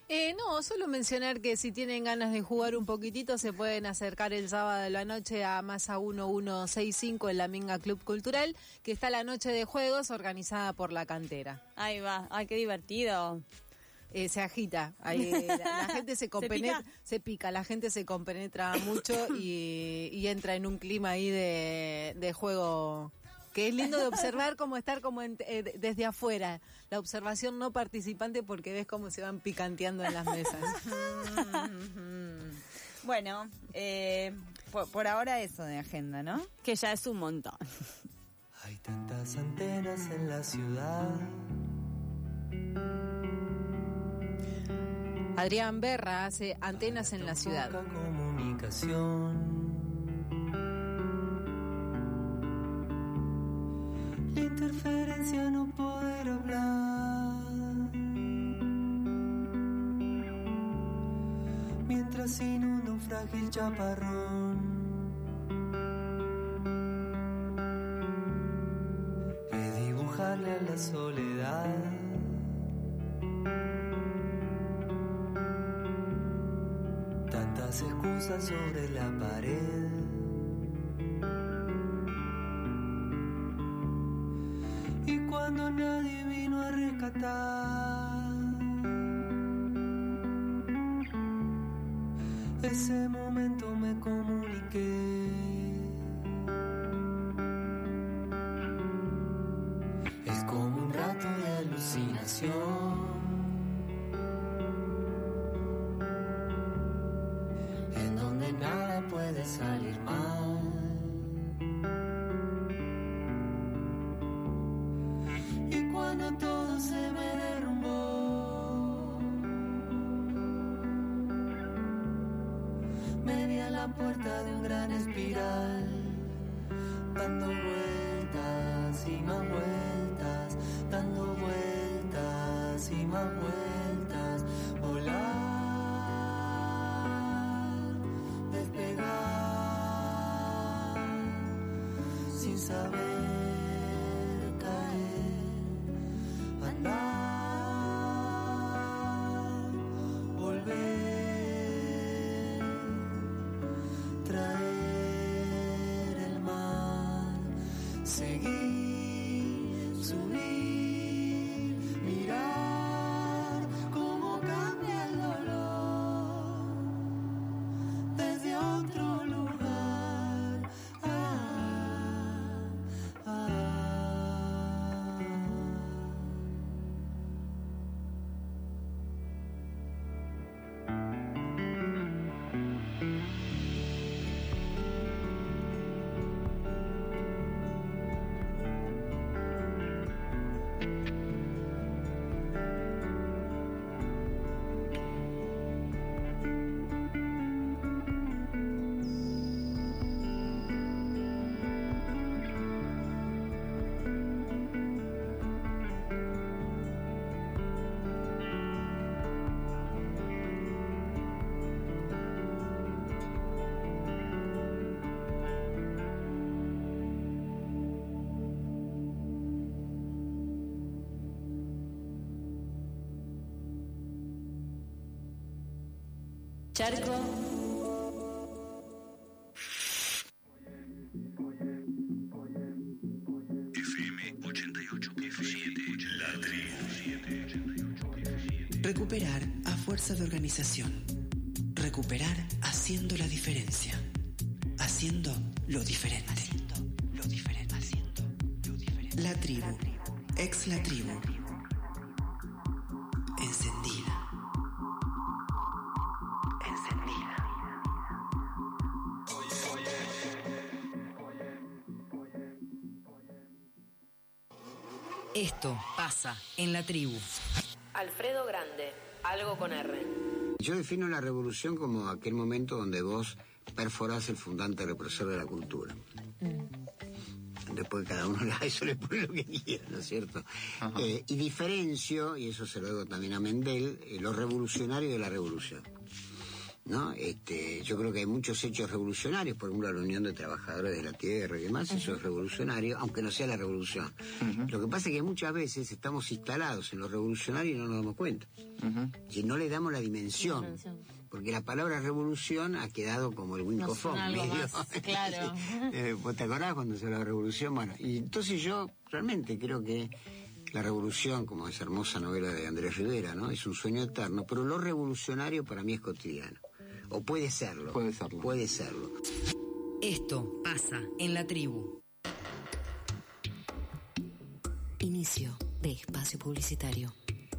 No, solo mencionar que si tienen ganas de jugar un poquitito se pueden acercar el sábado de la noche a Masa 1165 en la Minga Club Cultural, que está la noche de juegos organizada por La Cantera. Ahí va, ay, qué divertido. Se agita, ahí, la gente se compenetra, se pica, la gente se compenetra mucho y entra en un clima ahí de juego que es lindo de observar, como estar como desde afuera, la observación no participante, porque ves cómo se van picanteando en las mesas. Bueno, por ahora eso de agenda, ¿no? Que ya es un montón. Hay tantas antenas en la ciudad. Adrián Berra hace Antenas en la Ciudad. Comunicación. La interferencia, no poder hablar. Mientras inunda un frágil chaparrón. Y dibujarle a la soledad. Tantas excusas sobre la pared. Y cuando nadie vino a rescatar ese momento, me comuniqué. Es como un rato de alucinación. Nada puede salir mal. Y cuando todo se me derrumbó, me vi a la puerta de un gran espiral, dando vueltas y más vueltas, dando vueltas y más vueltas, volar. Sin saber caer, andar, volver, traer el mar, seguir, subir, mirar cómo cambia el dolor desde otro lugar. Charco. FM 88.7. La Tribu. Recuperar a fuerza de organización. Recuperar haciendo la diferencia. Haciendo lo diferente. La Tribu. Ex La Tribu. Encendida. Esto pasa en La Tribu. Alfredo Grande, algo con R. Yo defino la revolución como aquel momento donde vos perforás el fundante represor de la cultura. Después cada uno a eso le pone lo que quiera, ¿no es cierto? Y diferencio, y eso se lo digo también a Mendel, lo revolucionario de la revolución. ¿no? Yo creo que hay muchos hechos revolucionarios, por ejemplo la Unión de Trabajadores de la Tierra y demás, eso es revolucionario, aunque no sea la revolución. Lo que pasa es que muchas veces estamos instalados en lo revolucionario y no nos damos cuenta. Y no le damos la dimensión. Porque la palabra revolución ha quedado como el wincofón. Claro. ¿Vos te acordás cuando se hablaba de revolución? Bueno, y entonces yo realmente creo que la revolución, como esa hermosa novela de Andrés Rivera, ¿no? Es un sueño eterno, pero lo revolucionario para mí es cotidiano. O puede serlo. Puede serlo. Esto pasa en la tribu. Inicio de espacio publicitario.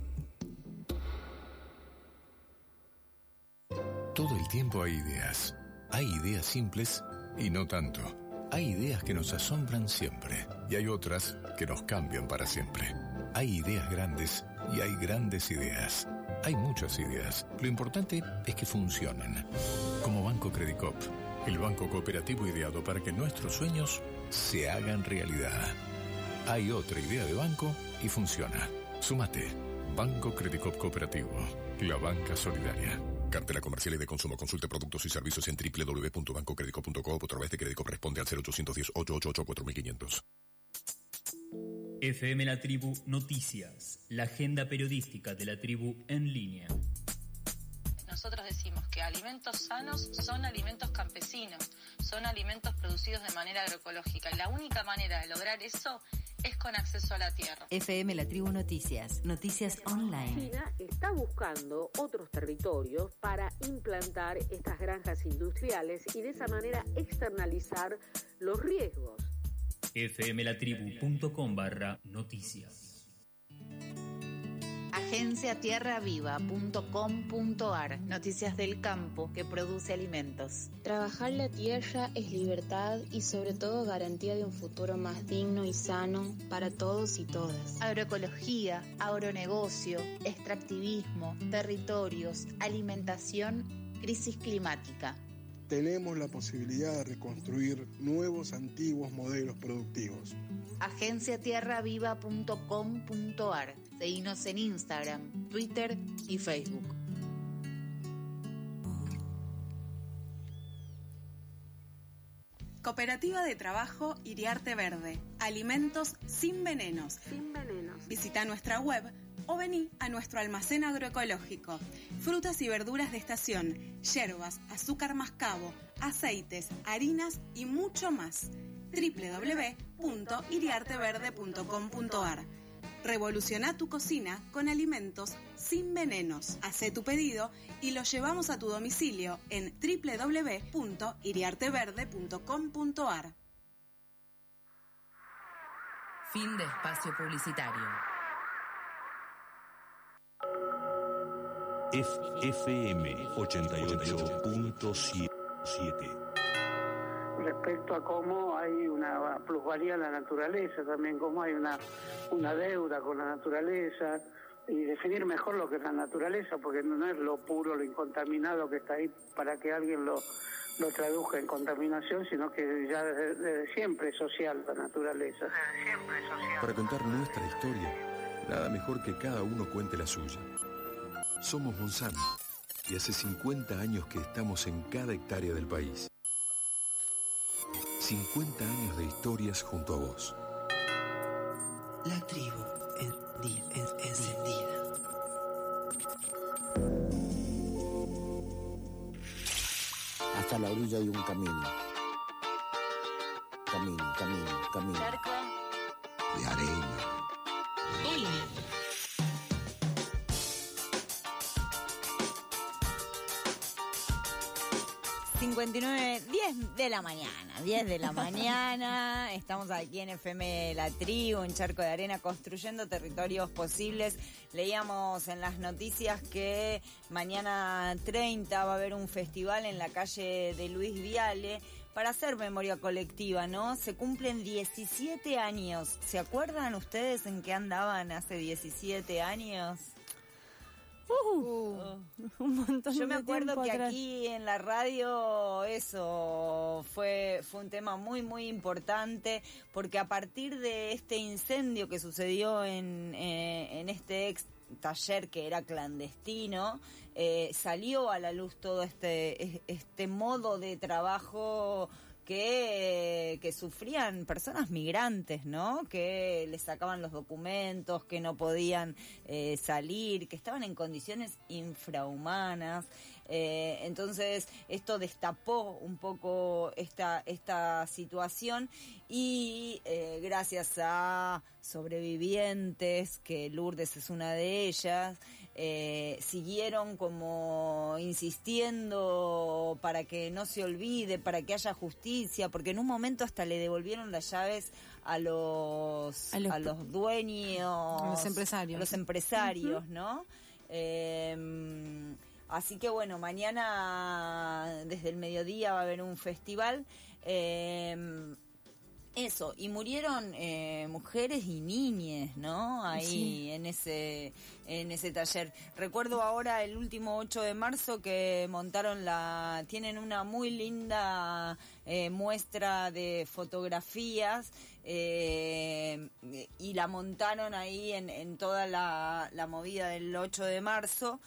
Todo el tiempo hay ideas. Hay ideas simples y no tanto. Hay ideas que nos asombran siempre y hay otras que nos cambian para siempre. Hay ideas grandes y hay grandes ideas. Hay muchas ideas. Lo importante es que funcionen. Como Banco Credicop, el banco cooperativo ideado para que nuestros sueños se hagan realidad. Hay otra idea de banco y funciona. Súmate. Banco Credicop Cooperativo. La banca solidaria. Cartela comercial y de consumo. Consulte productos y servicios en www.bancocredico.com o a través de Credicop. Responde al 0810-888-4500. FM La Tribu Noticias, la agenda periodística de la tribu en línea. Nosotros decimos que alimentos sanos son alimentos campesinos, son alimentos producidos de manera agroecológica. Y la única manera de lograr eso es con acceso a la tierra. FM La Tribu Noticias, noticias online. China está buscando otros territorios para implantar estas granjas industriales y de esa manera externalizar los riesgos. fmlatribu.com/noticias. Agenciatierraviva.com.ar. Noticias del campo que produce alimentos. Trabajar la tierra es libertad y sobre todo garantía de un futuro más digno y sano para todos y todas. Agroecología, agronegocio, extractivismo, territorios, alimentación, crisis climática. Tenemos la posibilidad de reconstruir nuevos, antiguos modelos productivos. Agenciatierraviva.com.ar. Seguinos en Instagram, Twitter y Facebook. Cooperativa de Trabajo Iriarte Verde. Alimentos sin venenos. Visita nuestra web o vení a nuestro almacén agroecológico. Frutas y verduras de estación, yerbas, azúcar mascabo, aceites, harinas y mucho más. www.iriarteverde.com.ar. Revoluciona tu cocina con alimentos sin venenos. Hacé tu pedido y lo llevamos a tu domicilio en www.iriarteverde.com.ar. Fin de espacio publicitario. FM 88.7. Respecto a cómo hay una plusvalía en la naturaleza, también cómo hay una deuda con la naturaleza, y definir mejor lo que es la naturaleza, porque no es lo puro, lo incontaminado que está ahí para que alguien lo traduzca en contaminación, sino que ya desde siempre es social la naturaleza. Para contar nuestra historia, nada mejor que cada uno cuente la suya. Somos Monsanto y hace 50 años que estamos en cada hectárea del país. 50 años de historias junto a vos. La tribu encendida. Hasta la orilla hay un camino. Camino. Cerco. De arena. Hola. ...10 de la mañana, estamos aquí en FM La Tribu, en Charco de Arena, construyendo territorios posibles. Leíamos en las noticias que mañana 30 va a haber un festival en la calle de Luis Viale para hacer memoria colectiva, ¿no? Se cumplen 17 años. ¿Se acuerdan ustedes en qué andaban hace 17 años? Un montón. Yo me de acuerdo tiempo que atrás. aquí en la radio eso fue un tema muy muy importante, porque a partir de este incendio que sucedió en este ex taller que era clandestino, salió a la luz todo este modo de trabajo que sufrían personas migrantes, ¿no? Que les sacaban los documentos, que no podían salir, que estaban en condiciones infrahumanas. Entonces esto destapó un poco esta situación y gracias a sobrevivientes, que Lourdes es una de ellas, siguieron como insistiendo para que no se olvide, para que haya justicia, porque en un momento hasta le devolvieron las llaves a los dueños, a los empresarios, ¿no? Así que bueno, mañana desde el mediodía va a haber un festival. Eso, y murieron mujeres y niñas, ¿no? Ahí sí. en ese taller. Recuerdo ahora el último 8 de marzo que montaron tienen una muy linda muestra de fotografías y la montaron ahí en toda la movida del 8 de marzo.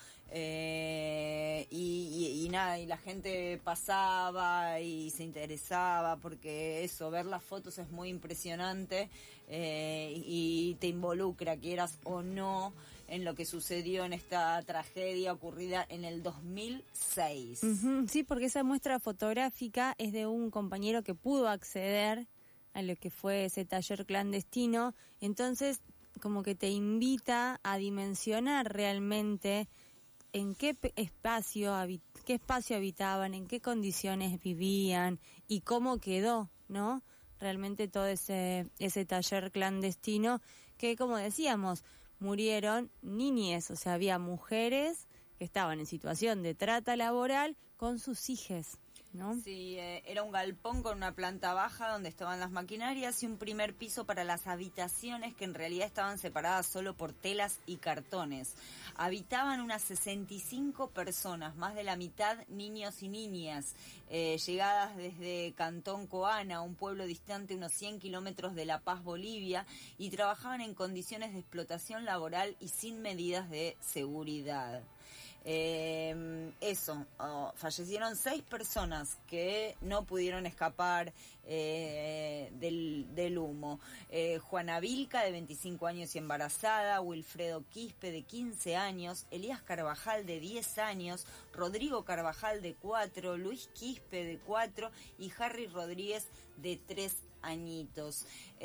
Y nada, y la gente pasaba y se interesaba porque ver las fotos es muy impresionante y te involucra, quieras o no, en lo que sucedió en esta tragedia ocurrida en el 2006. Uh-huh, sí, porque esa muestra fotográfica es de un compañero que pudo acceder a lo que fue ese taller clandestino, entonces como que te invita a dimensionar realmente en qué espacio habitaban, en qué condiciones vivían y cómo quedó, ¿no? Realmente todo ese taller clandestino que, como decíamos, murieron niñes, o sea, había mujeres que estaban en situación de trata laboral con sus hijes, ¿no? Sí, era un galpón con una planta baja donde estaban las maquinarias y un primer piso para las habitaciones que en realidad estaban separadas solo por telas y cartones. Habitaban unas 65 personas, más de la mitad niños y niñas, llegadas desde Cantón Coana, un pueblo distante unos 100 kilómetros de La Paz, Bolivia, y trabajaban en condiciones de explotación laboral y sin medidas de seguridad. Fallecieron 6 personas que no pudieron escapar del humo. Juana Vilca, de 25 años y embarazada, Wilfredo Quispe, de 15 años, Elías Carvajal, de 10 años, Rodrigo Carvajal, de 4, Luis Quispe, de 4 y Harry Rodríguez, de 3 añitos.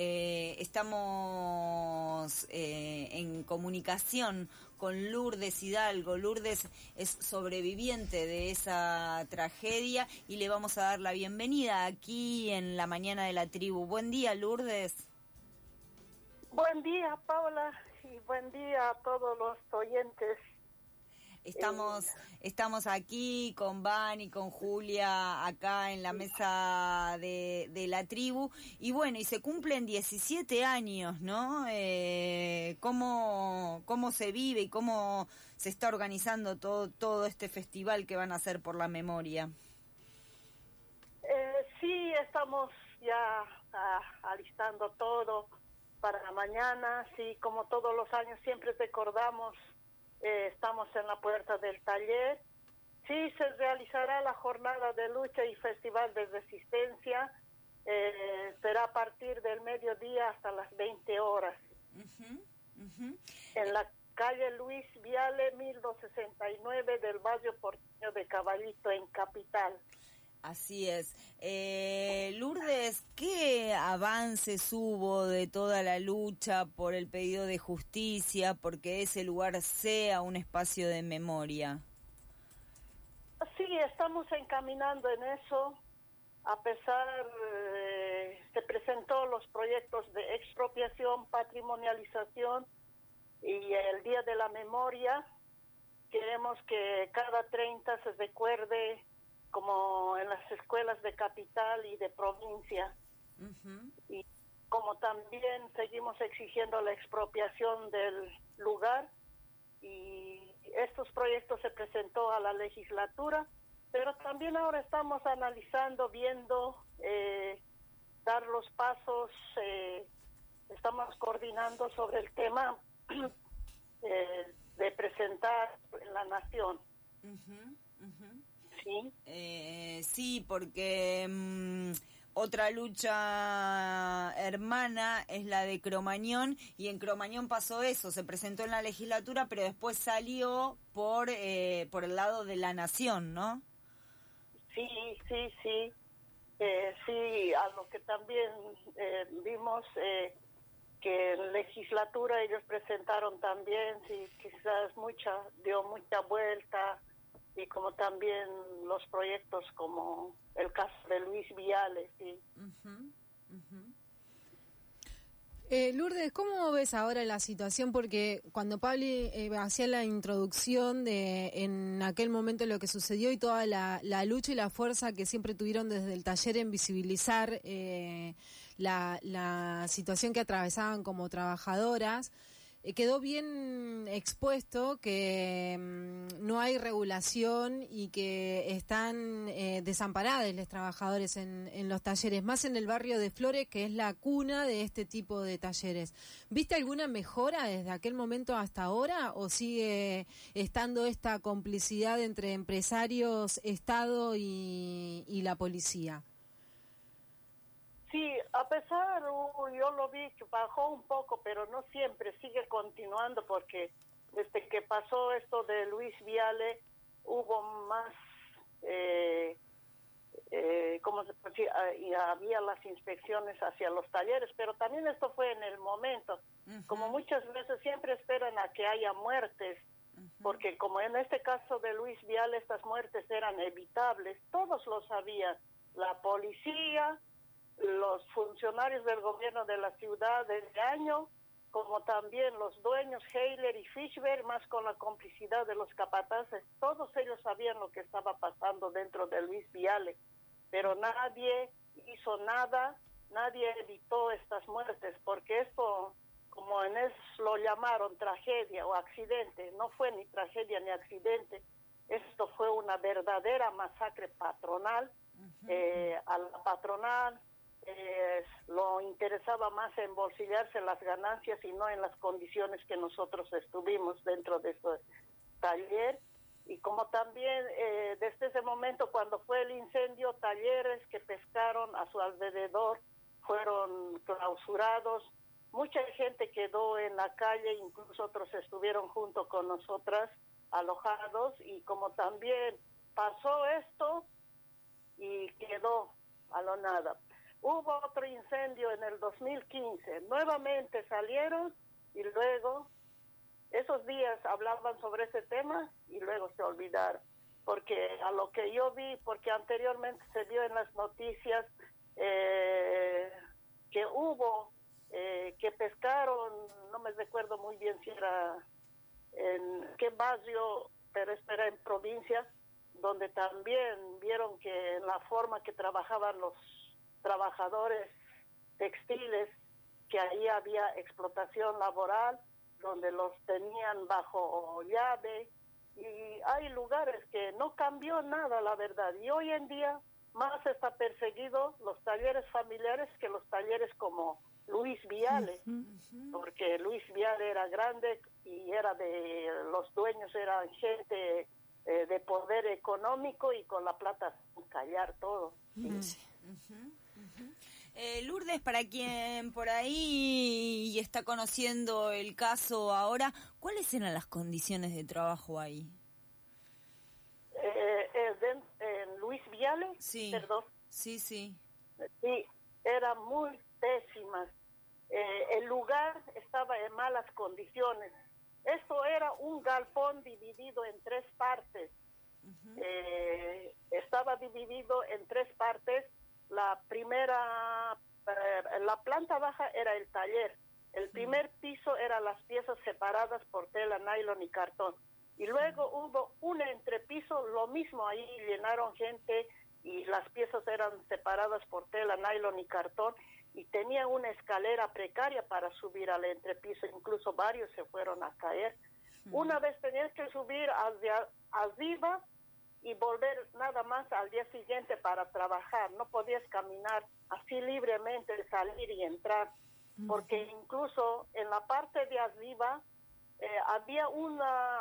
Estamos en comunicación con Lourdes Hidalgo. Lourdes es sobreviviente de esa tragedia y le vamos a dar la bienvenida aquí en la mañana de la tribu. Buen día, Lourdes. Buen día, Paula, y buen día a todos los oyentes. Estamos aquí con Van y con Julia acá en la mesa de la tribu y bueno, y se cumplen 17 años, ¿no? ¿Cómo se vive y cómo se está organizando todo este festival que van a hacer por la memoria? Sí, estamos ya alistando todo para mañana, sí, como todos los años siempre recordamos. Estamos en la puerta del taller. Sí, se realizará la jornada de lucha y festival de resistencia. Será a partir del mediodía hasta las 20 horas. En la calle Luis Viale, 1269 del barrio porteño de Caballito, en Capital. Así es. Lourdes, ¿qué avances hubo de toda la lucha por el pedido de justicia, porque ese lugar sea un espacio de memoria? Sí, estamos encaminando en eso. A pesar, se presentó los proyectos de expropiación, patrimonialización y el Día de la Memoria. Queremos que cada 30 se recuerde, como en las escuelas de capital y de provincia. Y como también seguimos exigiendo la expropiación del lugar, y estos proyectos se presentó a la legislatura, pero también ahora estamos analizando, viendo, dar los pasos, estamos coordinando sobre el tema de presentar en la nación. ¿Sí? Sí, porque otra lucha hermana es la de Cromañón, y en Cromañón pasó eso, se presentó en la legislatura, pero después salió por el lado de la nación, ¿no? Sí. Sí, a lo que también vimos que en legislatura ellos presentaron también, sí, quizás dio mucha vuelta, y como también los proyectos como el caso de Luis Viales, sí. Lourdes, ¿cómo ves ahora la situación? Porque cuando Pabli hacía la introducción de en aquel momento lo que sucedió y toda la lucha y la fuerza que siempre tuvieron desde el taller en visibilizar la situación que atravesaban como trabajadoras, quedó bien expuesto que no hay regulación y que están desamparados los trabajadores en los talleres, más en el barrio de Flores, que es la cuna de este tipo de talleres. ¿Viste alguna mejora desde aquel momento hasta ahora o sigue estando esta complicidad entre empresarios, Estado y la policía? Sí, a pesar, yo lo vi que bajó un poco, pero no siempre, sigue continuando, porque desde que pasó esto de Luis Viale hubo más, ¿cómo se puede decir? Y había las inspecciones hacia los talleres, pero también esto fue en el momento. Como muchas veces siempre esperan a que haya muertes, porque como en este caso de Luis Viale estas muertes eran evitables, todos lo sabían, la policía, los funcionarios del gobierno de la ciudad desde año, como también los dueños Heiler y Fischberg, más con la complicidad de los capataces, todos ellos sabían lo que estaba pasando dentro de Luis Viale, pero nadie hizo nada, nadie evitó estas muertes, porque esto, como en eso lo llamaron tragedia o accidente, no fue ni tragedia ni accidente, esto fue una verdadera masacre patronal. A la patronal lo interesaba más embolsillarse las ganancias y no en las condiciones que nosotros estuvimos dentro de ese taller. Y como también desde ese momento, cuando fue el incendio, talleres que pescaron a su alrededor fueron clausurados, mucha gente quedó en la calle, incluso otros estuvieron junto con nosotras alojados, y como también pasó esto y quedó a lo nada. Hubo otro incendio en el 2015, nuevamente salieron y luego esos días hablaban sobre ese tema y luego se olvidaron, porque a lo que yo vi, porque anteriormente se vio en las noticias que hubo, que pescaron, no me recuerdo muy bien si era en qué barrio, pero era en provincia, donde también vieron que en la forma que trabajaban los trabajadores textiles, que ahí había explotación laboral, donde los tenían bajo llave, y hay lugares que no cambió nada, la verdad, y hoy en día más está perseguido los talleres familiares que los talleres como Luis Viale, porque Luis Viale era grande y era de los dueños, eran gente de poder económico y con la plata callar todo. Lourdes, para quien por ahí está conociendo el caso ahora, ¿cuáles eran las condiciones de trabajo ahí? ¿En Luis Viale? Sí. Perdón. Sí. Sí, eran muy pésimas. El lugar estaba en malas condiciones. Esto era un galpón dividido en 3 partes. Estaba dividido en 3 partes. La primera, la planta baja era el taller. El primer piso eran las piezas separadas por tela, nylon y cartón. Y luego hubo un entrepiso, lo mismo, ahí llenaron gente y las piezas eran separadas por tela, nylon y cartón, y tenía una escalera precaria para subir al entrepiso, incluso varios se fueron a caer. Una vez tenías que subir hacia arriba y volver nada más al día siguiente para trabajar, no podías caminar así libremente, salir y entrar, porque incluso en la parte de arriba había un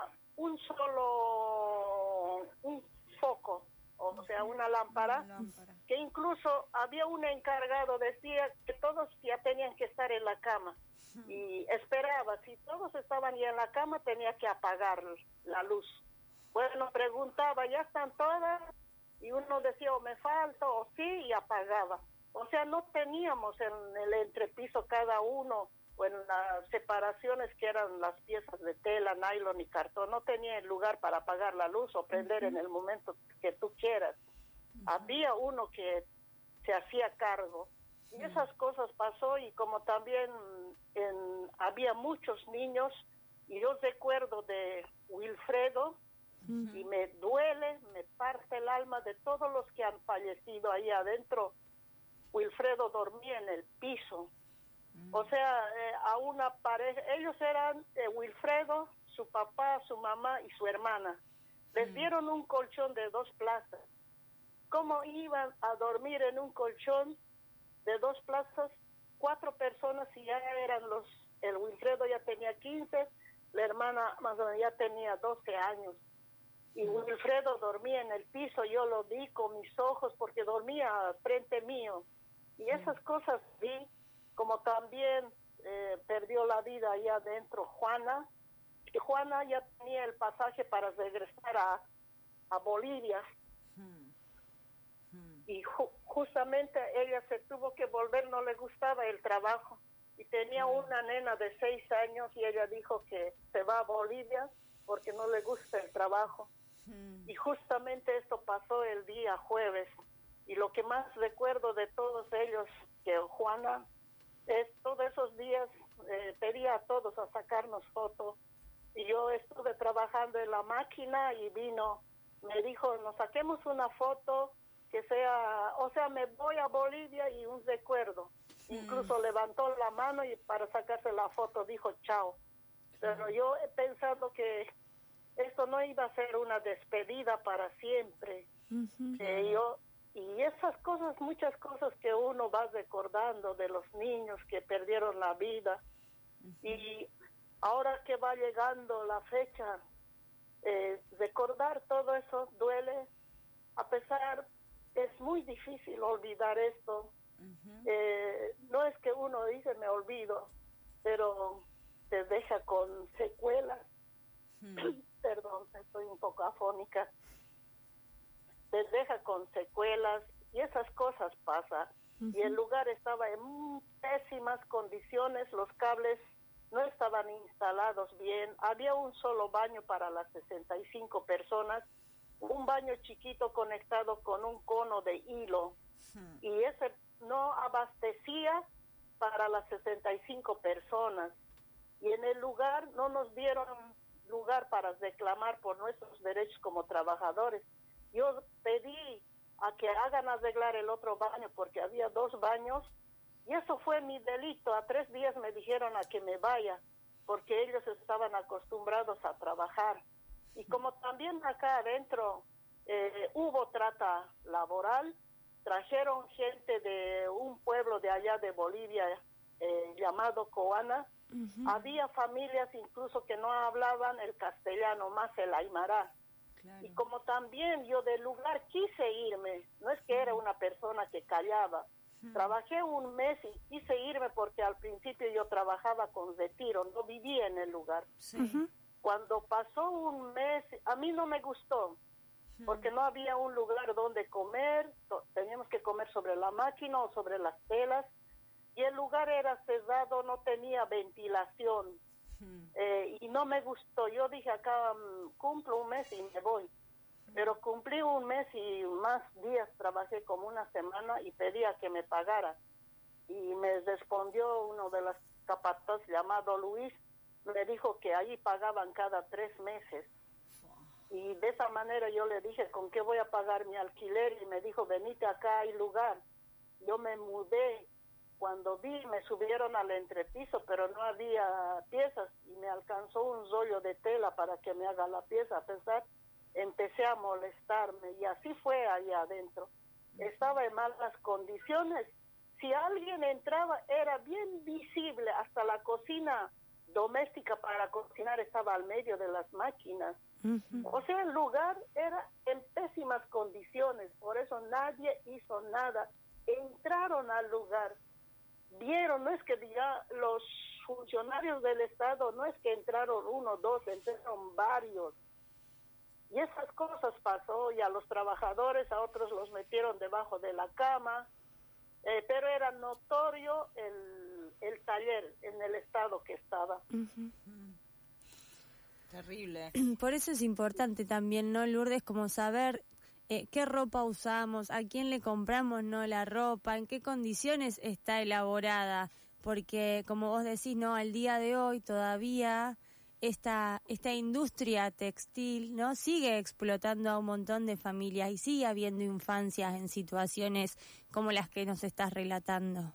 foco, o sea, una lámpara, que incluso había un encargado, decía que todos ya tenían que estar en la cama y esperaba, si todos estaban ya en la cama tenía que apagar la luz. Bueno, preguntaba, ¿ya están todas? Y uno decía, o me falta, o sí, y apagaba. O sea, no teníamos en el entrepiso cada uno, o en las separaciones que eran las piezas de tela, nylon y cartón, no tenía el lugar para apagar la luz o prender en el momento que tú quieras. Había uno que se hacía cargo. Y esas cosas pasó, y como también había muchos niños, y yo recuerdo de Wilfredo, y me duele, me parte el alma de todos los que han fallecido ahí adentro. Wilfredo dormía en el piso. O sea, a una pareja, ellos eran Wilfredo, su papá, su mamá y su hermana. Les dieron un colchón de 2 plazas. ¿Cómo iban a dormir en un colchón de 2 plazas? 4 personas, y ya eran el Wilfredo ya tenía 15, la hermana más o menos ya tenía 12 años. Y Wilfredo dormía en el piso, yo lo vi con mis ojos porque dormía frente mío. Y esas cosas vi, como también perdió la vida ahí adentro Juana. Y Juana ya tenía el pasaje para regresar a Bolivia. Y justamente ella se tuvo que volver, no le gustaba el trabajo. Y tenía una nena de 6 años y ella dijo que se va a Bolivia porque no le gusta el trabajo. Y justamente esto pasó el día jueves. Y lo que más recuerdo de todos ellos, que Juana, es todos esos días pedía a todos a sacarnos fotos. Y yo estuve trabajando en la máquina y me dijo, nos saquemos una foto que sea, o sea, me voy a Bolivia y un recuerdo. Incluso levantó la mano y para sacarse la foto dijo chao. Pero yo he pensado que esto no iba a ser una despedida para siempre. Y esas cosas, muchas cosas que uno va recordando de los niños que perdieron la vida. Y ahora que va llegando la fecha, recordar todo eso duele. A pesar, es muy difícil olvidar esto. No es que uno dice me olvido, pero te deja con secuelas. Perdón, estoy un poco afónica. Te deja con secuelas y esas cosas pasan. Y el lugar estaba en pésimas condiciones, los cables no estaban instalados bien, había un solo baño para las 65 personas, un baño chiquito conectado con un cono de hilo, y ese no abastecía para las 65 personas. Y en el lugar no nos dieron lugar para reclamar por nuestros derechos como trabajadores. Yo pedí a que hagan arreglar el otro baño porque había 2 baños, y eso fue mi delito. A 3 días me dijeron a que me vaya porque ellos estaban acostumbrados a trabajar. Y como también acá adentro hubo trata laboral, trajeron gente de un pueblo de allá de Bolivia llamado Coana. Había familias incluso que no hablaban el castellano, más el aymara. Y como también yo del lugar quise irme, no es que era una persona que callaba, trabajé un mes y quise irme porque al principio yo trabajaba con retiro, no vivía en el lugar. Cuando pasó un mes, a mí no me gustó, porque no había un lugar donde comer, teníamos que comer sobre la máquina o sobre las telas, y el lugar era cerrado, no tenía ventilación. Y no me gustó. Yo dije acá cumplo un mes y me voy, pero cumplí un mes y más días, trabajé como una semana y pedía que me pagara, y me respondió uno de los capataz llamado Luis, me dijo que ahí pagaban cada 3 meses, y de esa manera yo le dije ¿con qué voy a pagar mi alquiler? Y me dijo venite acá, hay lugar. Yo me mudé. Cuando me subieron al entrepiso, pero no había piezas, y me alcanzó un rollo de tela para que me haga la pieza. A pesar, empecé a molestarme, y así fue allá adentro. Estaba en malas condiciones. Si alguien entraba, era bien visible, hasta la cocina doméstica para cocinar estaba al medio de las máquinas. O sea, el lugar era en pésimas condiciones, por eso nadie hizo nada. Entraron al lugar, vieron, no es que diga los funcionarios del Estado, no es que entraron 1, 2, entraron varios. Y esas cosas pasó, y a los trabajadores, a otros los metieron debajo de la cama, pero era notorio el taller en el estado que estaba. Terrible. Por eso es importante también, ¿no, Lourdes? Como saber qué ropa usamos, a quién le compramos, ¿no?, la ropa, en qué condiciones está elaborada. Porque, como vos decís, ¿no?, al día de hoy todavía esta industria textil, ¿no?, sigue explotando a un montón de familias y sigue habiendo infancias en situaciones como las que nos estás relatando.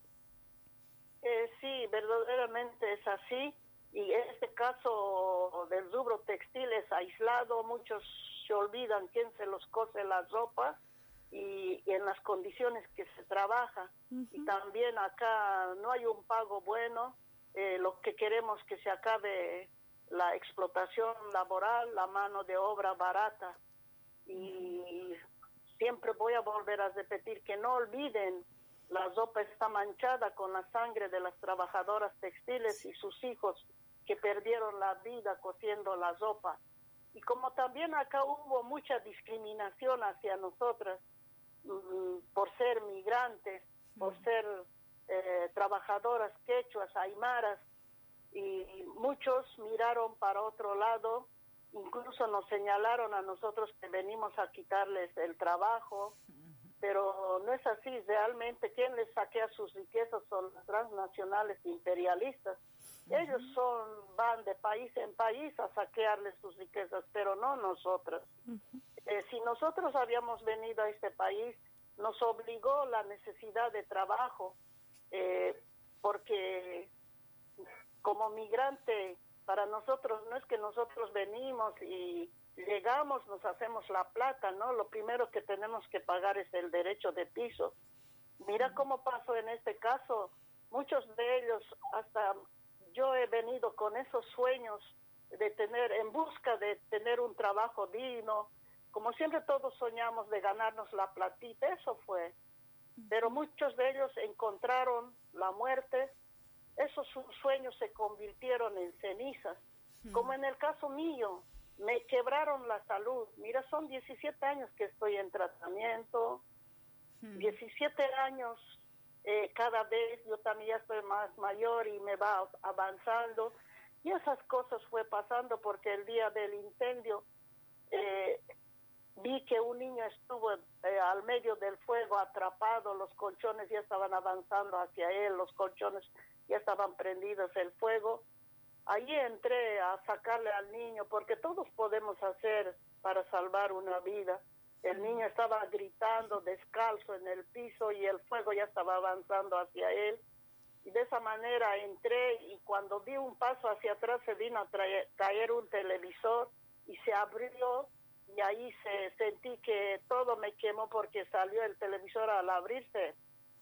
Sí, verdaderamente es así. Y este caso del rubro textil es aislado, muchos se olvidan quién se los cose las ropas y en las condiciones que se trabaja. Y también acá no hay un pago bueno, lo que queremos es que se acabe la explotación laboral, la mano de obra barata. Y siempre voy a volver a repetir que no olviden, la ropa está manchada con la sangre de las trabajadoras textiles y sus hijos que perdieron la vida cosiendo la ropa. Y como también acá hubo mucha discriminación hacia nosotras por ser migrantes, por ser trabajadoras quechuas, aymaras, y muchos miraron para otro lado, incluso nos señalaron a nosotros que venimos a quitarles el trabajo, pero no es así. Realmente quien les saquea sus riquezas son las transnacionales imperialistas. Ellos van de país en país a saquearles sus riquezas, pero no nosotros. Si nosotros habíamos venido a este país, nos obligó la necesidad de trabajo, porque como migrante, para nosotros no es que nosotros venimos y llegamos, nos hacemos la plata, ¿no? Lo primero que tenemos que pagar es el derecho de piso. Mira cómo pasó en este caso. Muchos de ellos, hasta yo he venido con esos sueños de tener, en busca de tener un trabajo digno. Como siempre todos soñamos de ganarnos la platita, eso fue. Pero muchos de ellos encontraron la muerte, esos sueños se convirtieron en cenizas. Como en el caso mío, me quebraron la salud. Mira, son 17 años que estoy en tratamiento, 17 años cada vez, yo también ya estoy más mayor y me va avanzando. Y esas cosas fue pasando porque el día del incendio vi que un niño estuvo al medio del fuego atrapado, los colchones ya estaban avanzando hacia él, los colchones ya estaban prendidos el fuego. Allí entré a sacarle al niño, porque todos podemos hacer para salvar una vida. El niño estaba gritando descalzo en el piso y el fuego ya estaba avanzando hacia él. Y de esa manera entré y cuando di un paso hacia atrás se vino a caer un televisor y se abrió y ahí sentí que todo me quemó porque salió el televisor al abrirse.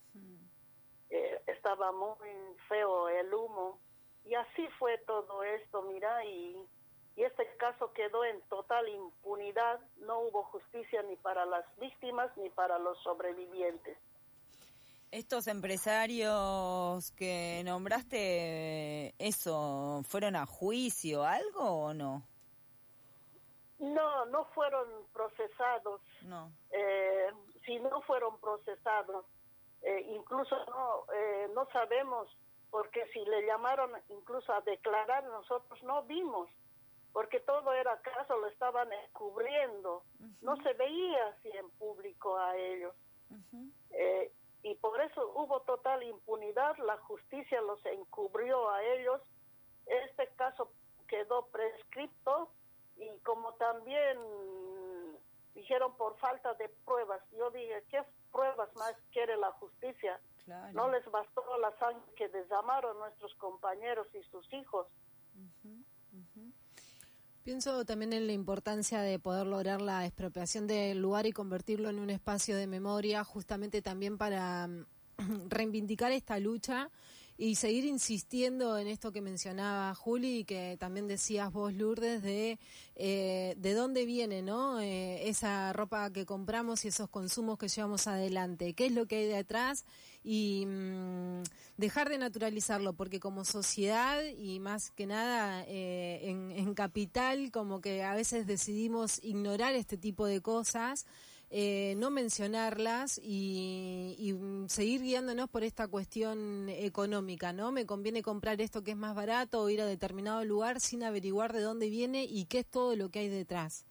Estaba muy feo el humo. Y así fue todo esto, mira, y este caso quedó en total impunidad. No hubo justicia ni para las víctimas ni para los sobrevivientes. ¿Estos empresarios que nombraste, fueron a juicio, algo o no? No, no fueron procesados. No. Si no fueron procesados, incluso no sabemos, porque si le llamaron incluso a declarar, nosotros no vimos, porque todo era caso, lo estaban encubriendo. No se veía así en público a ellos. Y por eso hubo total impunidad, la justicia los encubrió a ellos. Este caso quedó prescripto y como también dijeron por falta de pruebas, yo dije, ¿qué pruebas más quiere la justicia? Claro. No les bastó la sangre que derramaron nuestros compañeros y sus hijos. Pienso también en la importancia de poder lograr la expropiación del lugar y convertirlo en un espacio de memoria, justamente también para reivindicar esta lucha Y seguir insistiendo en esto que mencionaba Juli y que también decías vos, Lourdes, de dónde viene, ¿no? Esa ropa que compramos y esos consumos que llevamos adelante. ¿Qué es lo que hay detrás? Y dejar de naturalizarlo, porque como sociedad y más que nada en capital, como que a veces decidimos ignorar este tipo de cosas, no mencionarlas y seguir guiándonos por esta cuestión económica, ¿no? Me conviene comprar esto que es más barato o ir a determinado lugar sin averiguar de dónde viene y qué es todo lo que hay detrás.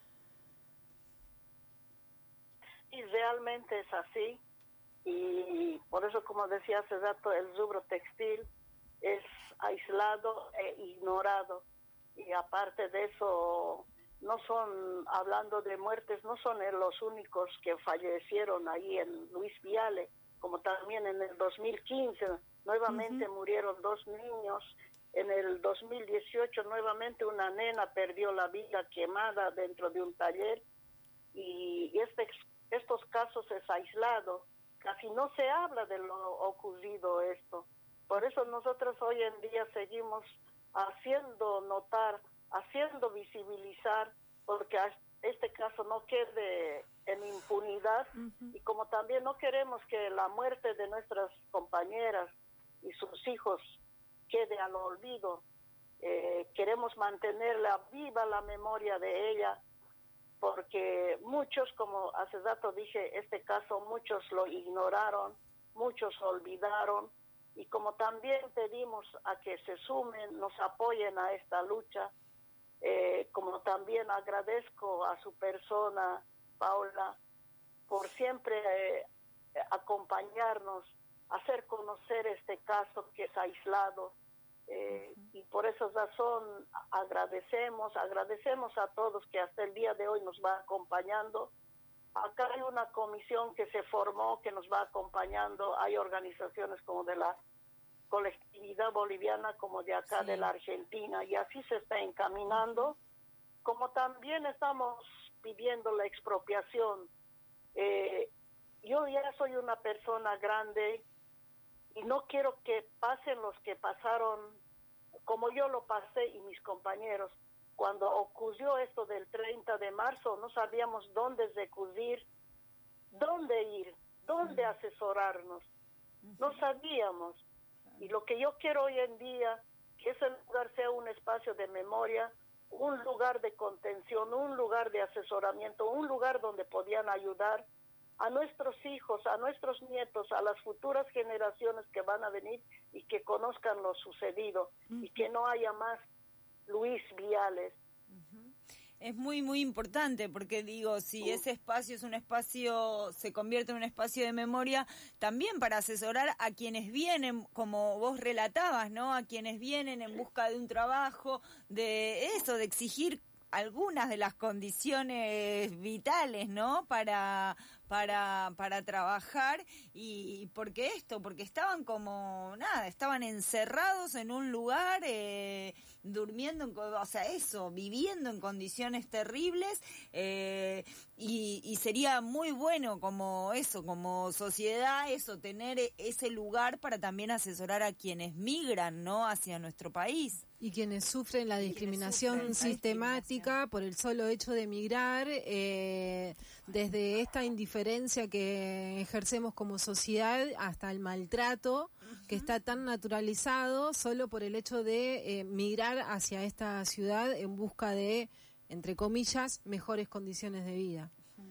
Y realmente es así, y por eso, como decía hace rato, el rubro textil es aislado e ignorado, y aparte de eso, no son, hablando de muertes, no son los únicos que fallecieron ahí en Luis Viale, como también en el 2015 nuevamente murieron 2 niños, en el 2018 nuevamente una nena perdió la vida quemada dentro de un taller, y estos casos es aislado, casi no se habla de lo ocurrido esto. Por eso nosotros hoy en día seguimos haciendo notar, haciendo visibilizar, porque este caso no quede en impunidad, y como también no queremos que la muerte de nuestras compañeras y sus hijos quede al olvido, queremos mantenerla viva la memoria de ella, porque muchos, como hace rato dije, este caso muchos lo ignoraron, muchos olvidaron, y como también pedimos a que se sumen, nos apoyen a esta lucha, como también agradezco a su persona, Paula, por siempre acompañarnos, hacer conocer este caso que es aislado, y por esa razón agradecemos a todos que hasta el día de hoy nos va acompañando. Acá hay una comisión que se formó que nos va acompañando, hay organizaciones como de la colectividad boliviana como de acá de la Argentina, y así se está encaminando, como también estamos pidiendo la expropiación. Yo ya soy una persona grande y no quiero que pasen los que pasaron como yo lo pasé y mis compañeros. Cuando ocurrió esto del 30 de marzo, no sabíamos dónde recurrir, dónde ir, dónde asesorarnos. No sabíamos. Y lo que yo quiero hoy en día, que ese lugar sea un espacio de memoria, un lugar de contención, un lugar de asesoramiento, un lugar donde podían ayudar a nuestros hijos, a nuestros nietos, a las futuras generaciones que van a venir y que conozcan lo sucedido, y que no haya más Luis Viales. Es muy, muy importante, porque digo, si ese espacio es un espacio, se convierte en un espacio de memoria, también para asesorar a quienes vienen, como vos relatabas, ¿no? A quienes vienen en busca de un trabajo, de eso, de exigir algunas de las condiciones vitales, ¿no? Para trabajar, y porque estaban como nada, estaban encerrados en un lugar, durmiendo, viviendo en condiciones terribles, y sería muy bueno como sociedad, tener ese lugar para también asesorar a quienes migran, ¿no? Hacia nuestro país. Y quienes sufren la discriminación sistemática por el solo hecho de emigrar, desde esta indiferencia que ejercemos como sociedad hasta el maltrato que está tan naturalizado solo por el hecho de migrar hacia esta ciudad en busca de, entre comillas, mejores condiciones de vida.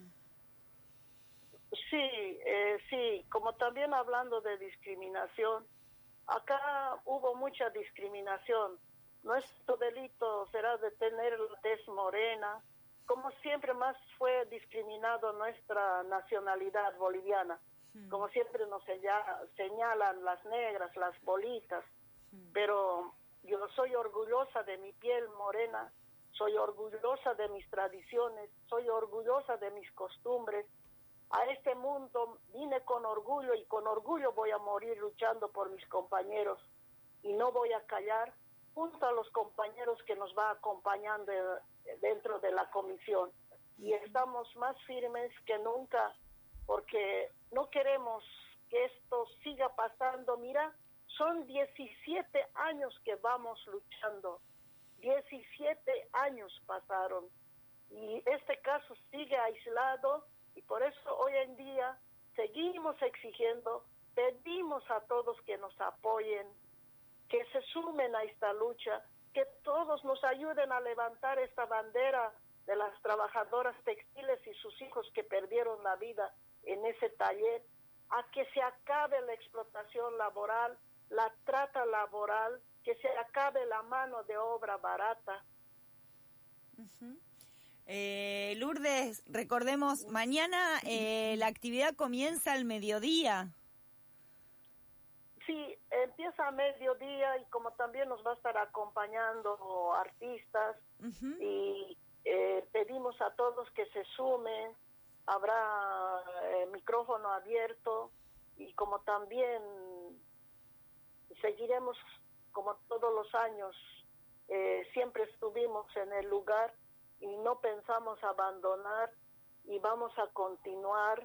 Sí, como también hablando de discriminación, acá hubo mucha discriminación. Nuestro delito será de tener la tez morena, como siempre más fue discriminado nuestra nacionalidad boliviana, como siempre nos señalan las negras, las bolitas, pero yo soy orgullosa de mi piel morena, soy orgullosa de mis tradiciones, soy orgullosa de mis costumbres. A este mundo vine con orgullo, y con orgullo voy a morir luchando por mis compañeros, y no voy a callar, junto a los compañeros que nos va acompañando dentro de la comisión. Y estamos más firmes que nunca, porque no queremos que esto siga pasando. Mira, son 17 años que vamos luchando. 17 años pasaron. Y este caso sigue aislado y por eso hoy en día seguimos exigiendo, pedimos a todos que nos apoyen, que se sumen a esta lucha, que todos nos ayuden a levantar esta bandera de las trabajadoras textiles y sus hijos que perdieron la vida en ese taller, a que se acabe la explotación laboral, la trata laboral, que se acabe la mano de obra barata. Lourdes, recordemos, mañana la actividad comienza al mediodía. Sí, empieza a mediodía y como también nos va a estar acompañando artistas y pedimos a todos que se sumen, habrá micrófono abierto y como también seguiremos como todos los años, siempre estuvimos en el lugar y no pensamos abandonar y vamos a continuar.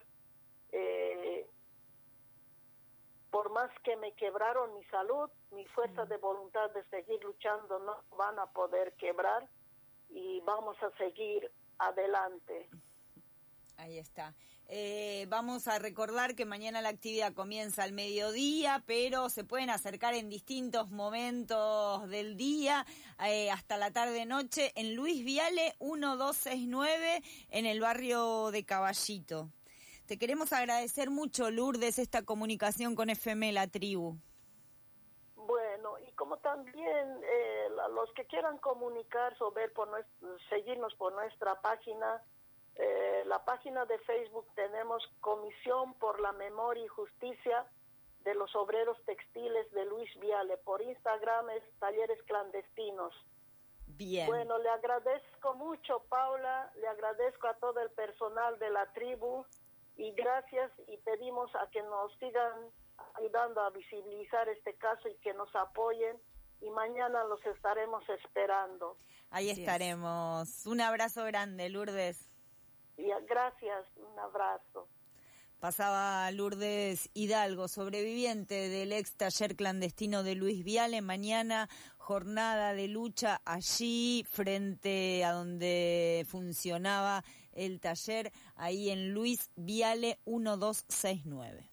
Por más que me quebraron mi salud, mi fuerza de voluntad de seguir luchando no van a poder quebrar y vamos a seguir adelante. Ahí está. Vamos a recordar que mañana la actividad comienza al mediodía, pero se pueden acercar en distintos momentos del día hasta la tarde-noche en Luis Viale 1269 en el barrio de Caballito. Te queremos agradecer mucho, Lourdes, esta comunicación con FM La Tribu. Bueno, y como también los que quieran comunicarse o ver seguirnos por nuestra página, la página de Facebook tenemos Comisión por la Memoria y Justicia de los Obreros Textiles de Luis Viale. Por Instagram es Talleres Clandestinos. Bien. Bueno, le agradezco mucho, Paula, le agradezco a todo el personal de la tribu y gracias y pedimos a que nos sigan ayudando a visibilizar este caso y que nos apoyen y mañana los estaremos esperando. Ahí estaremos. Un abrazo grande, Lourdes. Y gracias, un abrazo. Pasaba Lourdes Hidalgo, sobreviviente del ex taller clandestino de Luis Viale. Mañana jornada de lucha allí frente a donde funcionaba el taller, ahí en Luis Viale 1269.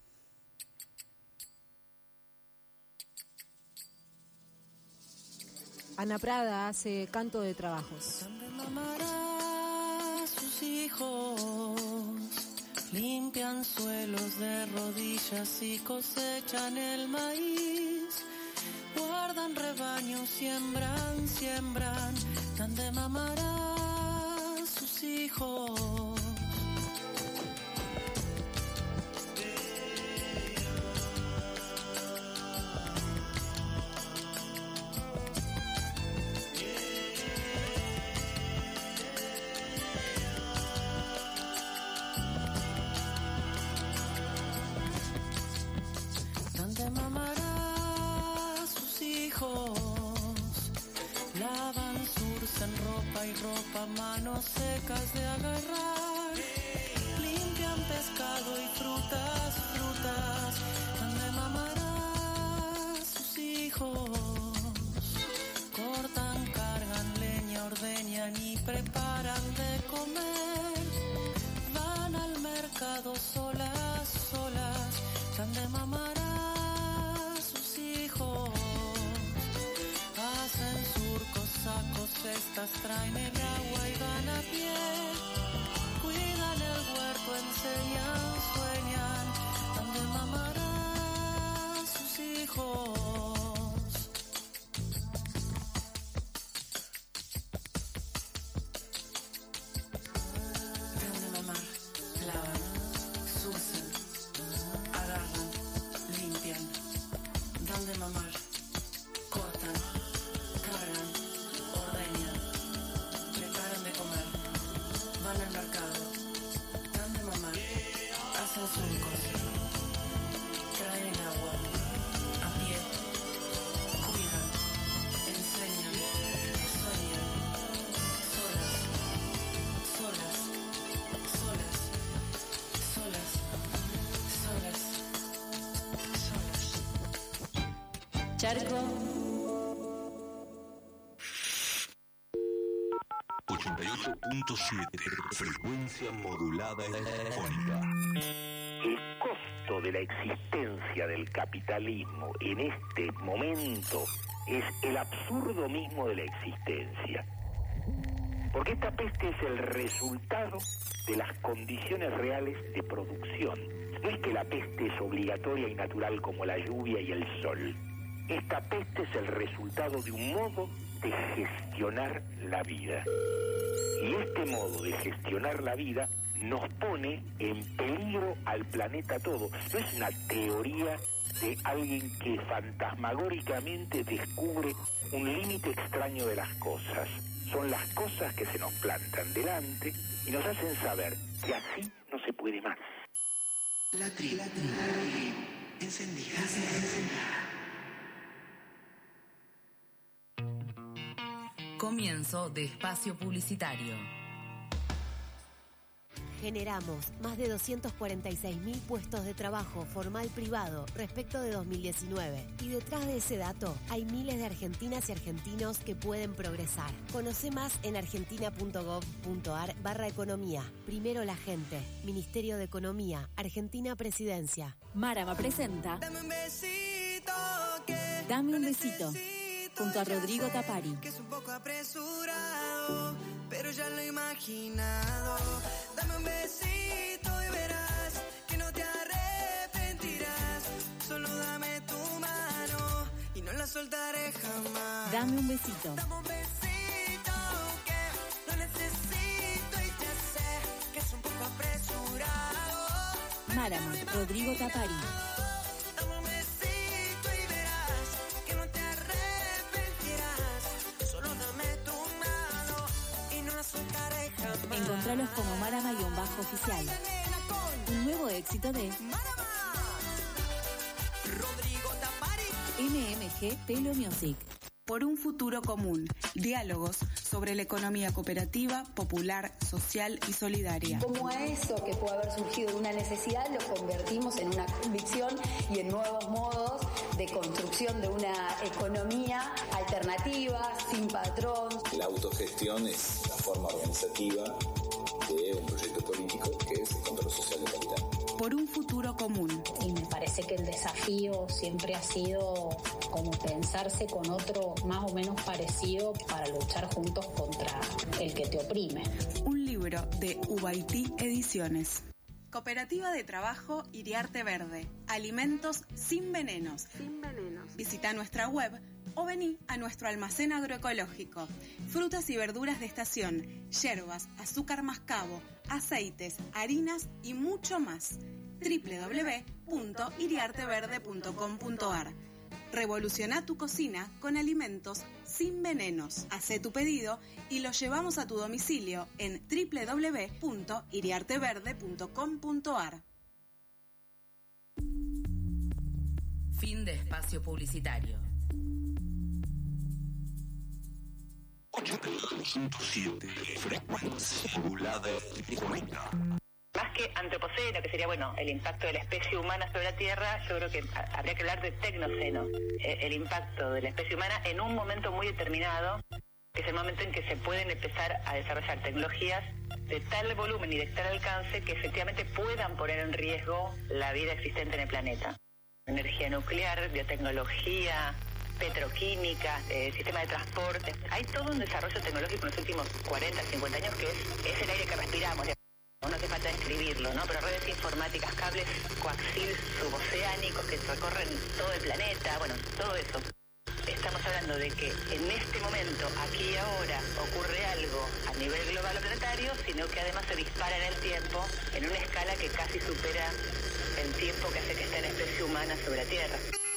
Ana Prada hace Canto de Trabajos. Sus hijos limpian suelos de rodillas y cosechan el maíz, guardan rebaños, siembran, dan de mamar a sus hijos. Ropa, manos secas de agarrar, limpian pescado y frutas, dan de mamar a sus hijos, cortan, cargan leña, ordeñan y preparan de comer, van al mercado solas, dan de mamar a sus hijos, hacen surcos, sacos, cestas, traen el agua y van a pie, cuidan el huerto, enseñan, sueñan, Charco 88.7, frecuencia modulada elefónica. El costo de la existencia del capitalismo en este momento es el absurdo mismo de la existencia. Porque esta peste es el resultado de las condiciones reales de producción. No es que la peste es obligatoria y natural como la lluvia y el sol. Esta peste es el resultado de un modo de gestionar la vida. Y este modo de gestionar la vida nos pone en peligro al planeta todo. No es una teoría de alguien que fantasmagóricamente descubre un límite extraño de las cosas. Son las cosas que se nos plantan delante y nos hacen saber que así no se puede más. La tribu encendida. Comienzo de espacio publicitario. Generamos más de 246.000 puestos de trabajo formal privado respecto de 2019. Y detrás de ese dato hay miles de argentinas y argentinos que pueden progresar. Conoce más en argentina.gov.ar/economía. Primero la gente. Ministerio de Economía. Argentina Presidencia. Marama presenta Dame un besito Dame un besito, junto a Rodrigo Tapari. que es un poco apresurado, pero ya lo he imaginado. Dame un besito y verás que no te arrepentirás. Solo dame tu mano y no la soltaré jamás. Dame un besito. Dame un besito que lo necesito y ya sé que es un poco apresurado. Marama, Rodrigo Tapari. Dame un besito y verás que no te arrepentirás. Solo dame tu mano y no la soltaré jamás. Encontralos como Marama-oficial. Un nuevo éxito de Rodrigo Tapari. MMG Pelo Music. Por un futuro común. Diálogos sobre la economía cooperativa, popular, social y solidaria. Como a eso que puede haber surgido de una necesidad lo convertimos en una convicción y en nuevos modos de construcción de una economía alternativa, sin patrón. La autogestión es la forma organizativa de un proyecto político que es el control social del capital. Por un futuro común. Y me parece que el desafío siempre ha sido como pensarse con otro más o menos parecido para luchar juntos contra el que te oprime. Un libro de Ubaití Ediciones. Cooperativa de Trabajo Iriarte Verde. Alimentos sin venenos. Visita nuestra web o vení a nuestro almacén agroecológico. Frutas y verduras de estación, yerbas, azúcar mascabo, aceites, harinas y mucho más. www.iriarteverde.com.ar. Revoluciona tu cocina con alimentos sin venenos. Hacé tu pedido y lo llevamos a tu domicilio en www.iriarteverde.com.ar. Fin de espacio publicitario. 88.7, frecuencia modulada elefónica. Más que antropoceno, que sería, bueno, el impacto de la especie humana sobre la Tierra, yo creo que habría que hablar de tecnoceno, el impacto de la especie humana en un momento muy determinado, que es el momento en que se pueden empezar a desarrollar tecnologías de tal volumen y de tal alcance que efectivamente puedan poner en riesgo la vida existente en el planeta. Energía nuclear, biotecnología, petroquímica, sistema de transporte. Hay todo un desarrollo tecnológico en los últimos 40, 50 años que es el aire que respiramos. No hace falta describirlo, ¿no? Pero redes informáticas, cables coaxil suboceánicos que recorren todo el planeta, bueno, todo eso. Estamos hablando de que en este momento, aquí y ahora, ocurre algo a nivel global o planetario, sino que además se dispara en el tiempo en una escala que casi supera el tiempo que hace que esté la especie humana sobre la Tierra.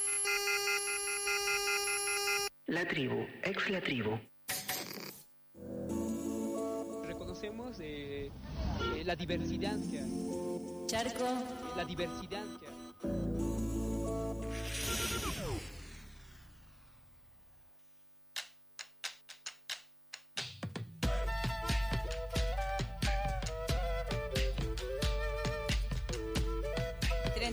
La tribu, ex la tribu. Reconocemos la diversidad. Charco. La diversidad.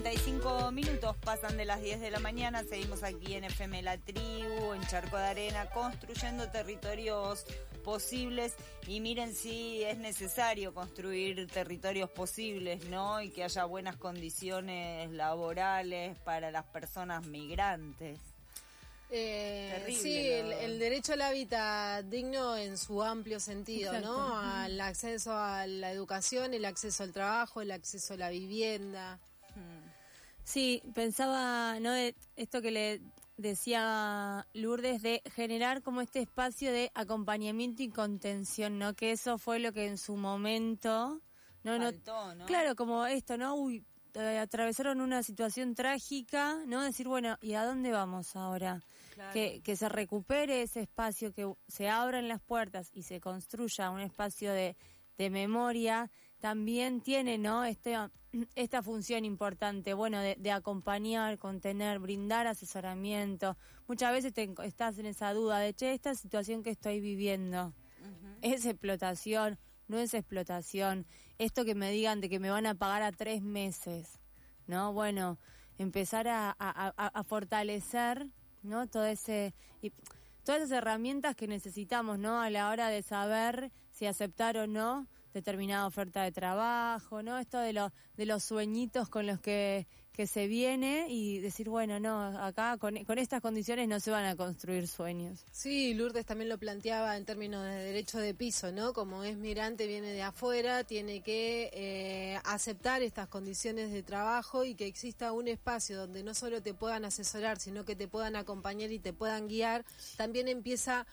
45 minutos pasan de las 10 de la mañana. Seguimos aquí en FM La Tribu, en Charco de Arena, construyendo territorios posibles. Y miren si es necesario construir territorios posibles, ¿no? Y que haya buenas condiciones laborales para las personas migrantes. Terrible, sí, el derecho al hábitat digno en su amplio sentido, Exacto. ¿no? Al acceso a la educación, el acceso al trabajo, el acceso a la vivienda. Sí, pensaba, ¿no? De esto que le decía Lourdes, de generar como este espacio de acompañamiento y contención, ¿no? Que eso fue lo que en su momento... Faltó, ¿no? Claro, como esto, ¿no? Atravesaron una situación trágica, ¿no? Decir, bueno, ¿y a dónde vamos ahora? Claro. Que se recupere ese espacio, que se abran las puertas y se construya un espacio de memoria, también tiene, ¿no? Esta función importante, bueno, de acompañar, contener, brindar asesoramiento. Muchas veces estás en esa duda de, esta situación que estoy viviendo, ¿es explotación? ¿No es explotación? Esto que me digan de que me van a pagar a 3 meses, ¿no? Bueno, empezar a fortalecer, ¿no? Todas esas herramientas que necesitamos, ¿no? A la hora de saber si aceptar o no determinada oferta de trabajo, ¿no? Esto de los sueñitos con los que se viene y decir, bueno, no, acá con estas condiciones no se van a construir sueños. Sí, Lourdes también lo planteaba en términos de derecho de piso, ¿no? Como es migrante, viene de afuera, tiene que aceptar estas condiciones de trabajo y que exista un espacio donde no solo te puedan asesorar, sino que te puedan acompañar y te puedan guiar. También empieza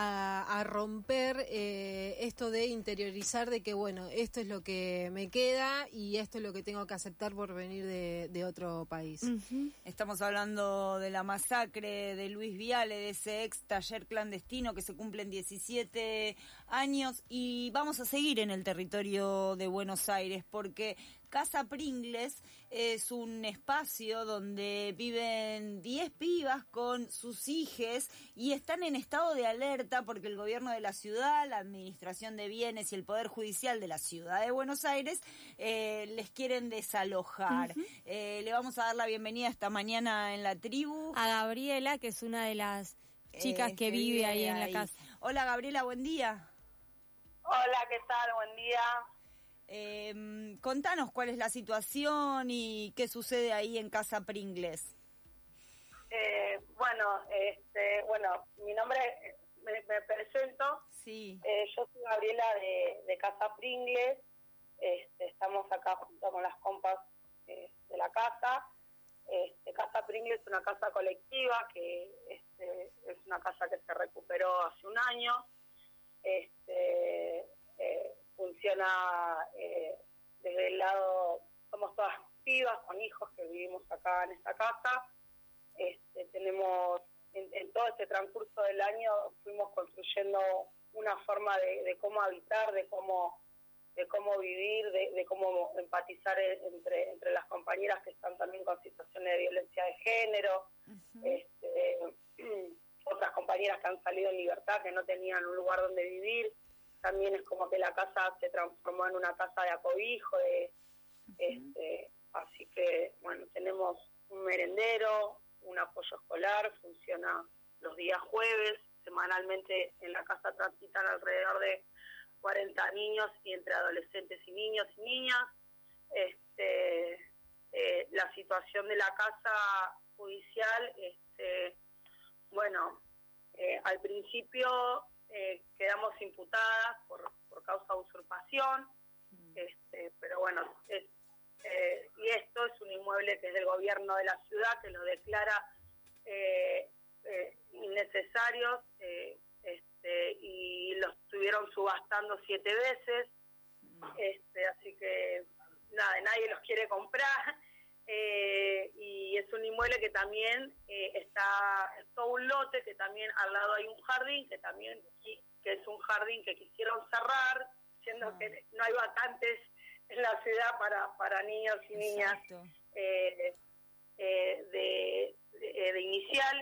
a romper esto de interiorizar de que, bueno, esto es lo que me queda y esto es lo que tengo que aceptar por venir de otro país. Estamos hablando de la masacre de Luis Viale, de ese ex taller clandestino que se cumplen 17 años, y vamos a seguir en el territorio de Buenos Aires porque Casa Pringles es un espacio donde viven 10 pibas con sus hijes y están en estado de alerta porque el gobierno de la ciudad, la Administración de Bienes y el Poder Judicial de la Ciudad de Buenos Aires les quieren desalojar. Le vamos a dar la bienvenida esta mañana en La Tribu a Gabriela, que es una de las chicas que vive ahí en la casa. Hola Gabriela, buen día. Hola, ¿qué tal? Buen día. Contanos cuál es la situación y qué sucede ahí en Casa Pringles. Bueno, mi nombre, me presento. Sí. Yo soy Gabriela de Casa Pringles. Estamos acá junto con las compas de la casa. Casa Pringles es una casa colectiva que es una casa que se recuperó hace un año. Funciona desde el lado, somos todas pibas con hijos que vivimos acá en esta casa. Tenemos, en todo este transcurso del año, fuimos construyendo una forma de cómo habitar, de cómo vivir, de cómo empatizar entre las compañeras que están también con situaciones de violencia de género. Otras compañeras que han salido en libertad, que no tenían un lugar donde vivir. También es como que la casa se transformó en una casa de acobijo, así que, bueno, tenemos un merendero, un apoyo escolar, funciona los días jueves, semanalmente en la casa transitan alrededor de 40 niños y entre adolescentes y niños y niñas. La situación de la casa judicial, al principio quedamos imputadas por causa de usurpación, pero bueno, y esto es un inmueble que es del gobierno de la ciudad, que lo declara innecesarios, y los estuvieron subastando 7 veces, así que nada, nadie los quiere comprar. Y es un inmueble que también es todo un lote, que también al lado hay un jardín, que es un jardín que quisieron cerrar, siendo que no hay vacantes en la ciudad para niños y niñas de inicial,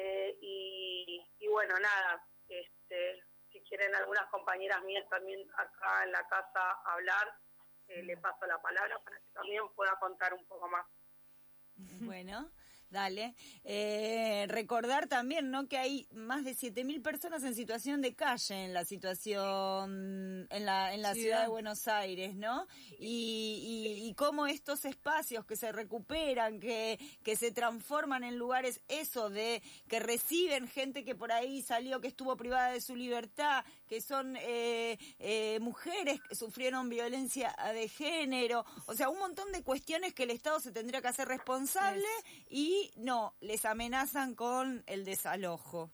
y bueno, nada, si quieren algunas compañeras mías también acá en la casa hablar, le paso la palabra para que también pueda contar un poco más. Bueno, dale. Recordar también, ¿no?, que hay más de 7.000 personas en situación de calle en la situación en la ciudad de Buenos Aires, ¿no? Y cómo estos espacios que se recuperan, que se transforman en lugares, eso de que reciben gente que por ahí salió, que estuvo privada de su libertad, que son mujeres que sufrieron violencia de género, o sea, un montón de cuestiones que el Estado se tendría que hacer responsable y no, les amenazan con el desalojo.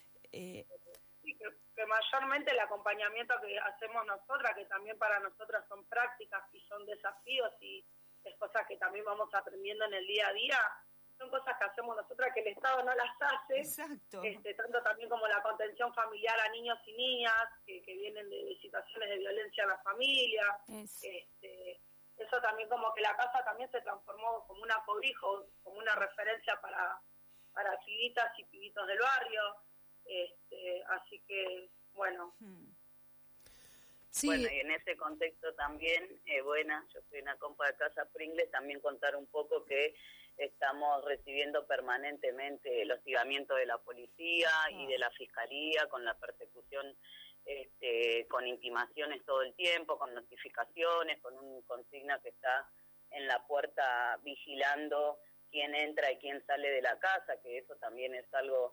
Que mayormente el acompañamiento que hacemos nosotras, que también para nosotras son prácticas y son desafíos y es cosas que también vamos aprendiendo en el día a día, son cosas que hacemos nosotras que el Estado no las hace. Exacto. Tanto también como la contención familiar a niños y niñas que vienen de situaciones de violencia en la familia. Eso también, como que la casa también se transformó como una cobijo, como una referencia para pibitas y pibitos del barrio. Así que, bueno. Sí. Bueno, y en ese contexto también, yo soy una compa de Casa Pringles, también contar un poco que estamos recibiendo permanentemente el hostigamiento de la policía y de la fiscalía, con la persecución, con intimaciones todo el tiempo, con notificaciones, con un consigna que está en la puerta vigilando quién entra y quién sale de la casa, que eso también es algo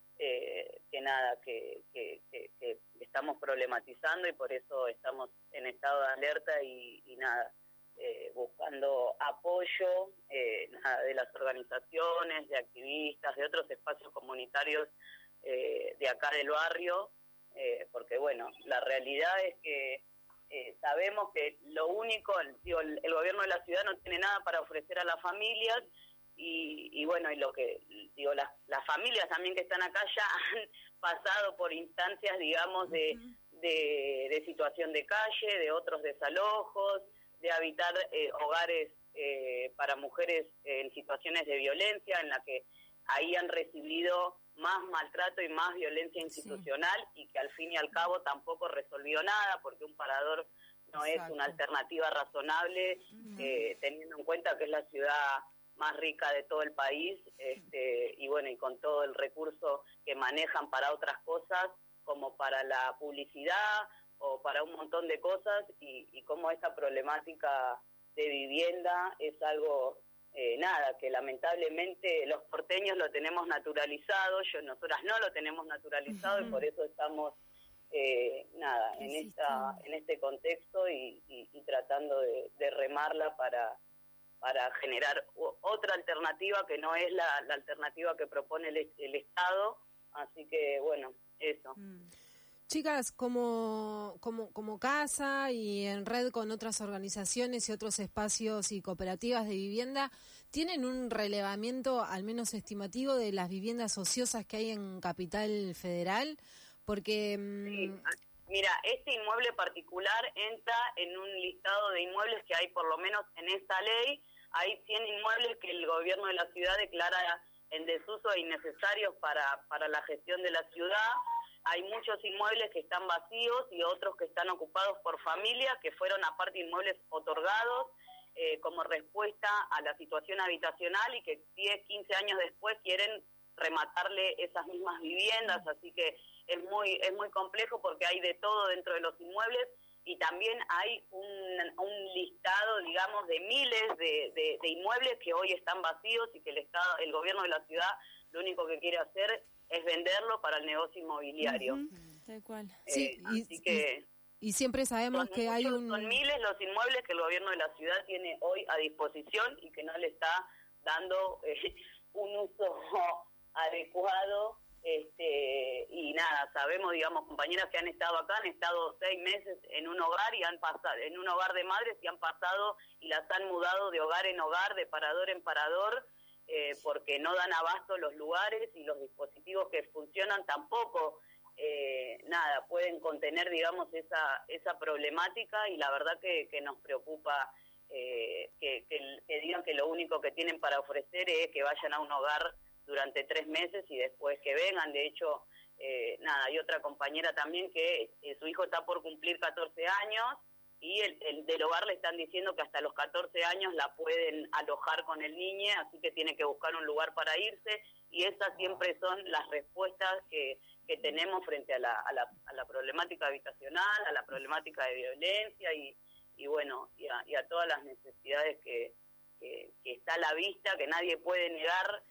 que estamos problematizando y por eso estamos en estado de alerta y buscando apoyo de las organizaciones, de activistas, de otros espacios comunitarios de acá del barrio, porque bueno, la realidad es que sabemos que lo único, el gobierno de la ciudad no tiene nada para ofrecer a las familias y bueno, y lo que las familias también que están acá ya han pasado por instancias, digamos, de situación de calle, de otros desalojos, de habitar hogares para mujeres en situaciones de violencia, en la que ahí han recibido más maltrato y más violencia institucional y que al fin y al cabo tampoco resolvió nada, porque un parador no es una alternativa razonable, teniendo en cuenta que es la ciudad más rica de todo el país, y bueno, y con todo el recurso que manejan para otras cosas, como para la publicidad o para un montón de cosas, y cómo esta problemática de vivienda es algo, que lamentablemente los porteños lo tenemos naturalizado, nosotras no lo tenemos naturalizado, y por eso estamos en este contexto y tratando de remarla para generar otra alternativa que no es la alternativa que propone el Estado. Así que bueno, eso. Chicas, como casa y en red con otras organizaciones y otros espacios y cooperativas de vivienda, ¿tienen un relevamiento al menos estimativo de las viviendas ociosas que hay en Capital Federal? Porque sí. Mira, este inmueble particular entra en un listado de inmuebles que hay, por lo menos en esta ley. Hay 100 inmuebles que el gobierno de la ciudad declara en desuso e innecesarios para la gestión de la ciudad. Hay muchos inmuebles que están vacíos y otros que están ocupados por familias que fueron aparte inmuebles otorgados como respuesta a la situación habitacional y que 10, 15 años después quieren rematarle esas mismas viviendas, así que es muy complejo porque hay de todo dentro de los inmuebles y también hay un listado, digamos, de miles de inmuebles que hoy están vacíos y que el gobierno de la ciudad lo único que quiere hacer es venderlo para el negocio inmobiliario. Tal cual. Sí, así que y siempre sabemos que son miles los inmuebles que el gobierno de la ciudad tiene hoy a disposición y que no le está dando un uso adecuado. Y sabemos, digamos, compañeras que han estado acá, han estado 6 meses en un hogar y han pasado, en un hogar de madres y han pasado y las han mudado de hogar en hogar, de parador en parador, porque no dan abasto los lugares y los dispositivos que funcionan tampoco pueden contener, digamos, esa problemática, y la verdad que nos preocupa que digan que lo único que tienen para ofrecer es que vayan a un hogar durante 3 meses y después que vengan. De hecho, hay otra compañera también que su hijo está por cumplir 14 años y el del hogar le están diciendo que hasta los 14 años la pueden alojar con el niño, así que tiene que buscar un lugar para irse, y esas siempre son las respuestas que tenemos frente a la problemática habitacional, a la problemática de violencia y a todas las necesidades que está a la vista, que nadie puede negar,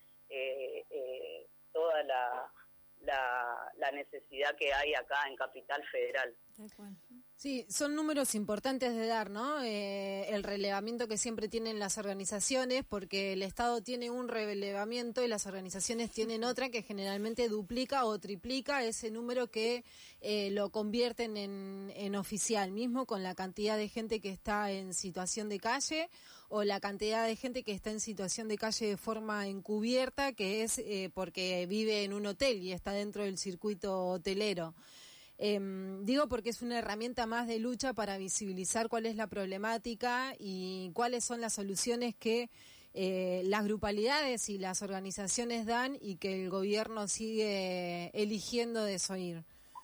toda la necesidad que hay acá en Capital Federal. Sí, son números importantes de dar, ¿no? El relevamiento que siempre tienen las organizaciones, porque el Estado tiene un relevamiento y las organizaciones tienen otra que generalmente duplica o triplica ese número que lo convierten en oficial, mismo con la cantidad de gente que está en situación de calle o la cantidad de gente que está en situación de calle de forma encubierta, que es porque vive en un hotel y está dentro del circuito hotelero. Digo porque es una herramienta más de lucha para visibilizar cuál es la problemática y cuáles son las soluciones que las grupalidades y las organizaciones dan y que el gobierno sigue eligiendo desoír.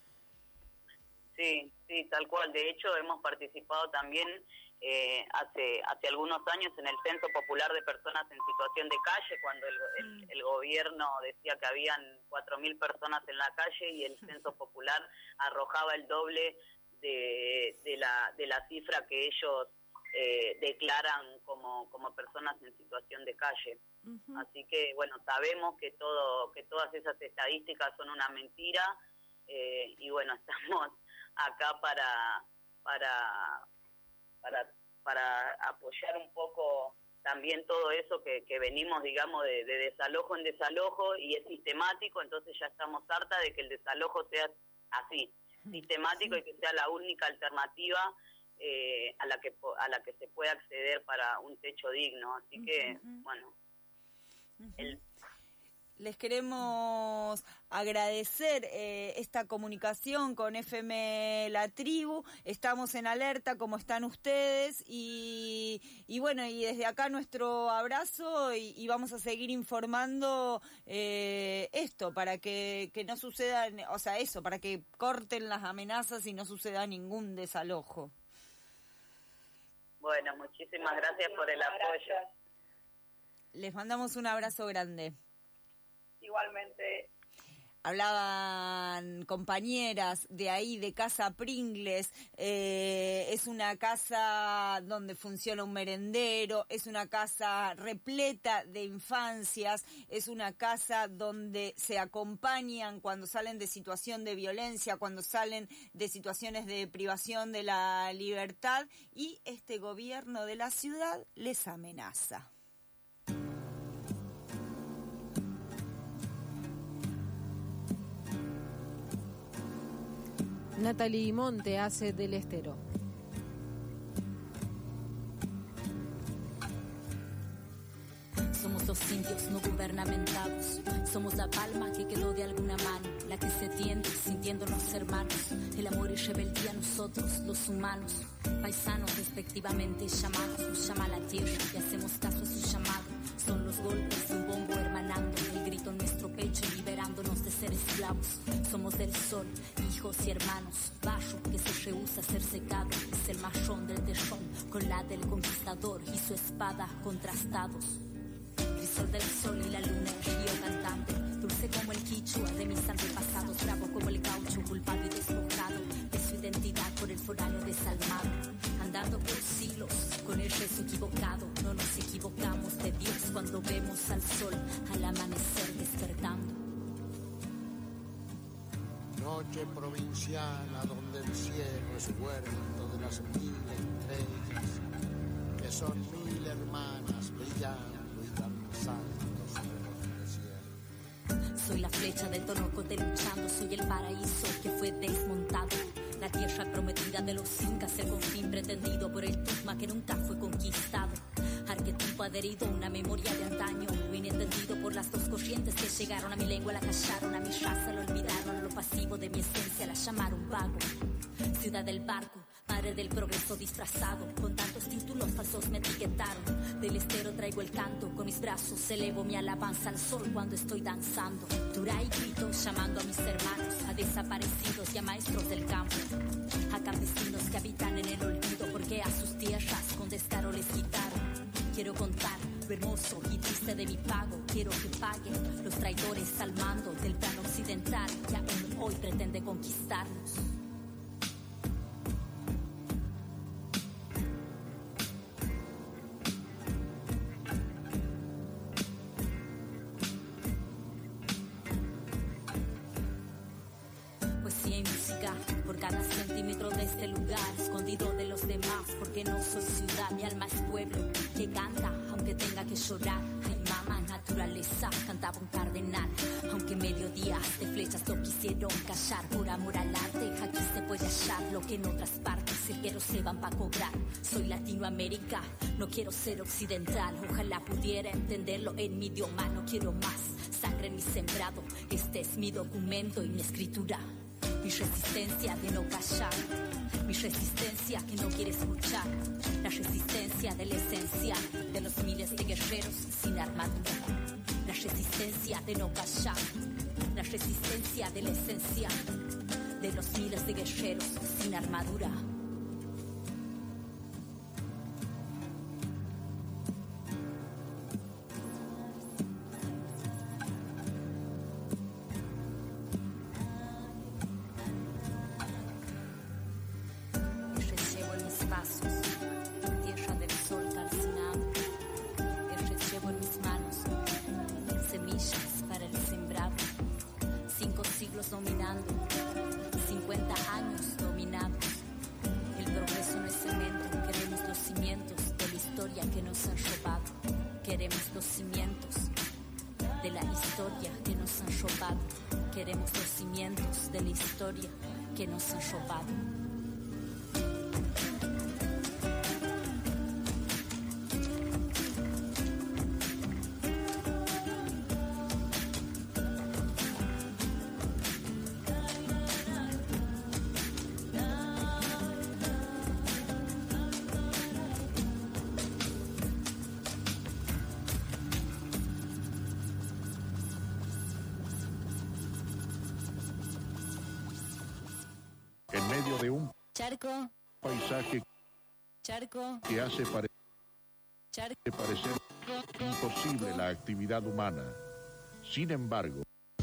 Sí, tal cual. De hecho, hemos participado también hace algunos años en el Censo Popular de Personas en Situación de Calle, cuando el gobierno decía que habían 4.000 personas en la calle y el Censo Popular arrojaba el doble de la cifra que ellos declaran como personas en situación de calle. Uh-huh. Así que, bueno, sabemos que todas esas estadísticas son una mentira, y bueno, estamos acá para apoyar un poco también todo eso que venimos, digamos, de desalojo en desalojo, y es sistemático. Entonces ya estamos harta de que el desalojo sea así, sistemático, y que sea la única alternativa a la que se pueda acceder para un techo digno. Así que, bueno, les queremos agradecer esta comunicación con FM La Tribu. Estamos en alerta, como están ustedes, y bueno, y desde acá nuestro abrazo, y vamos a seguir informando esto, para que no suceda, o sea, eso, para que corten las amenazas y no suceda ningún desalojo. Bueno, muchísimas gracias por el apoyo. Les mandamos un abrazo grande. Igualmente. Hablaban compañeras de ahí, de Casa Pringles. Es una casa donde funciona un merendero, es una casa repleta de infancias, es una casa donde se acompañan cuando salen de situación de violencia, cuando salen de situaciones de privación de la libertad, y este gobierno de la ciudad les amenaza. Natalie Monte hace del Estero. Somos los indios no gubernamentados, somos la palma que quedó de alguna mano, la que se tiende sintiéndonos hermanos, el amor y rebeldía nosotros, los humanos, paisanos respectivamente llamados, nos llama la tierra y hacemos caso a su llamado, son los golpes de un bombo hermanando, el grito en nuestro pecho liberándonos de ser esclavos, somos del sol, hijos y hermanos, barro que se rehúsa a ser secado, es el marrón del tejón con la del conquistador y su espada contrastados. Crisol del sol y la luna, el río cantante, dulce como el quichua de mis antepasados, bravo como el gaucho, culpado y despojado de su identidad por el foráneo desalmado, andando por siglos con el rezo equivocado, no nos equivocamos de Dios cuando vemos al sol al amanecer despertando. Noche provinciana donde el cielo es huerto de las 1000 estrellas, que son 1000 hermanas brillando y danzando sobre el desierto. Soy la flecha del Tonocote luchando, soy el paraíso que fue desmontado, la tierra prometida de los incas, el confín pretendido por el Tuzma que nunca fue conquistado, arquetipo adherido a una memoria de antaño, lo inentendido por las dos corrientes que llegaron a mi lengua, la callaron, a mi raza lo olvidaron, a lo pasivo de mi esencia la llamaron vago, ciudad del barco, Madre del progreso disfrazado, con tantos títulos falsos me etiquetaron. Del estero traigo el canto, con mis brazos elevo mi alabanza al sol cuando estoy danzando. Dura y grito llamando a mis hermanos, a desaparecidos y a maestros del campo, a campesinos que habitan en el olvido porque a sus tierras con descaro les quitaron. Quiero contar lo hermoso y triste de mi pago. Quiero que paguen los traidores al mando del plan occidental que aún hoy pretende conquistarnos. Poesía y música por cada centímetro de este lugar, escondido de los demás porque no soy ciudad. Mi alma es pueblo que canta aunque tenga que llorar. Ay, mamá, naturaleza, cantaba un cardenal. Aunque mediodías de flechas lo quisieron callar. Por amor al arte, aquí se puede hallar lo que en otras partes cirqueros se van pa' cobrar. Soy Latinoamérica, no quiero ser occidental. Ojalá pudiera entenderlo en mi idioma. No quiero más sangre en mi sembrado. Este es mi documento y mi escritura. Mi resistencia de no callar, mi resistencia que no quiere escuchar, la resistencia de la esencia de los miles de guerreros sin armadura, la resistencia de no callar, la resistencia de la esencia de los miles de guerreros sin armadura. Tierra del sol calcinado, el relevo en mis manos, semillas para el sembrado, 5 siglos dominando, 50 años dominados. El progreso no es cemento, queremos los cimientos de la historia que nos han robado. Queremos los cimientos de la historia que nos han robado. Queremos los cimientos de la historia que nos han robado. En medio de un Charco, paisaje charco, que hace parecer imposible la actividad humana. Sin embargo,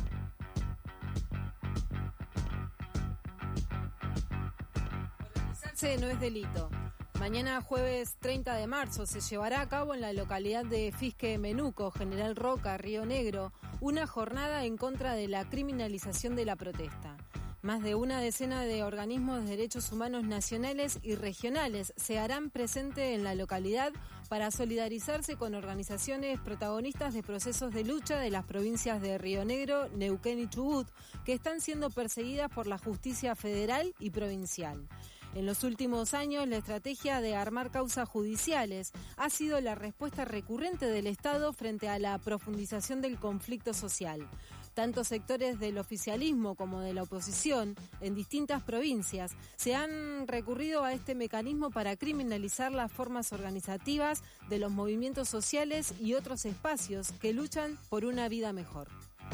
organizarse no es delito. Mañana jueves 30 de marzo se llevará a cabo en la localidad de Fisque Menuco, General Roca, Río Negro, una jornada en contra de la criminalización de la protesta. Más de una decena de organismos de derechos humanos nacionales y regionales se harán presente en la localidad para solidarizarse con organizaciones protagonistas de procesos de lucha de las provincias de Río Negro, Neuquén y Chubut, que están siendo perseguidas por la justicia federal y provincial. En los últimos años, la estrategia de armar causas judiciales ha sido la respuesta recurrente del Estado frente a la profundización del conflicto social. Tanto sectores del oficialismo como de la oposición en distintas provincias se han recurrido a este mecanismo para criminalizar las formas organizativas de los movimientos sociales y otros espacios que luchan por una vida mejor.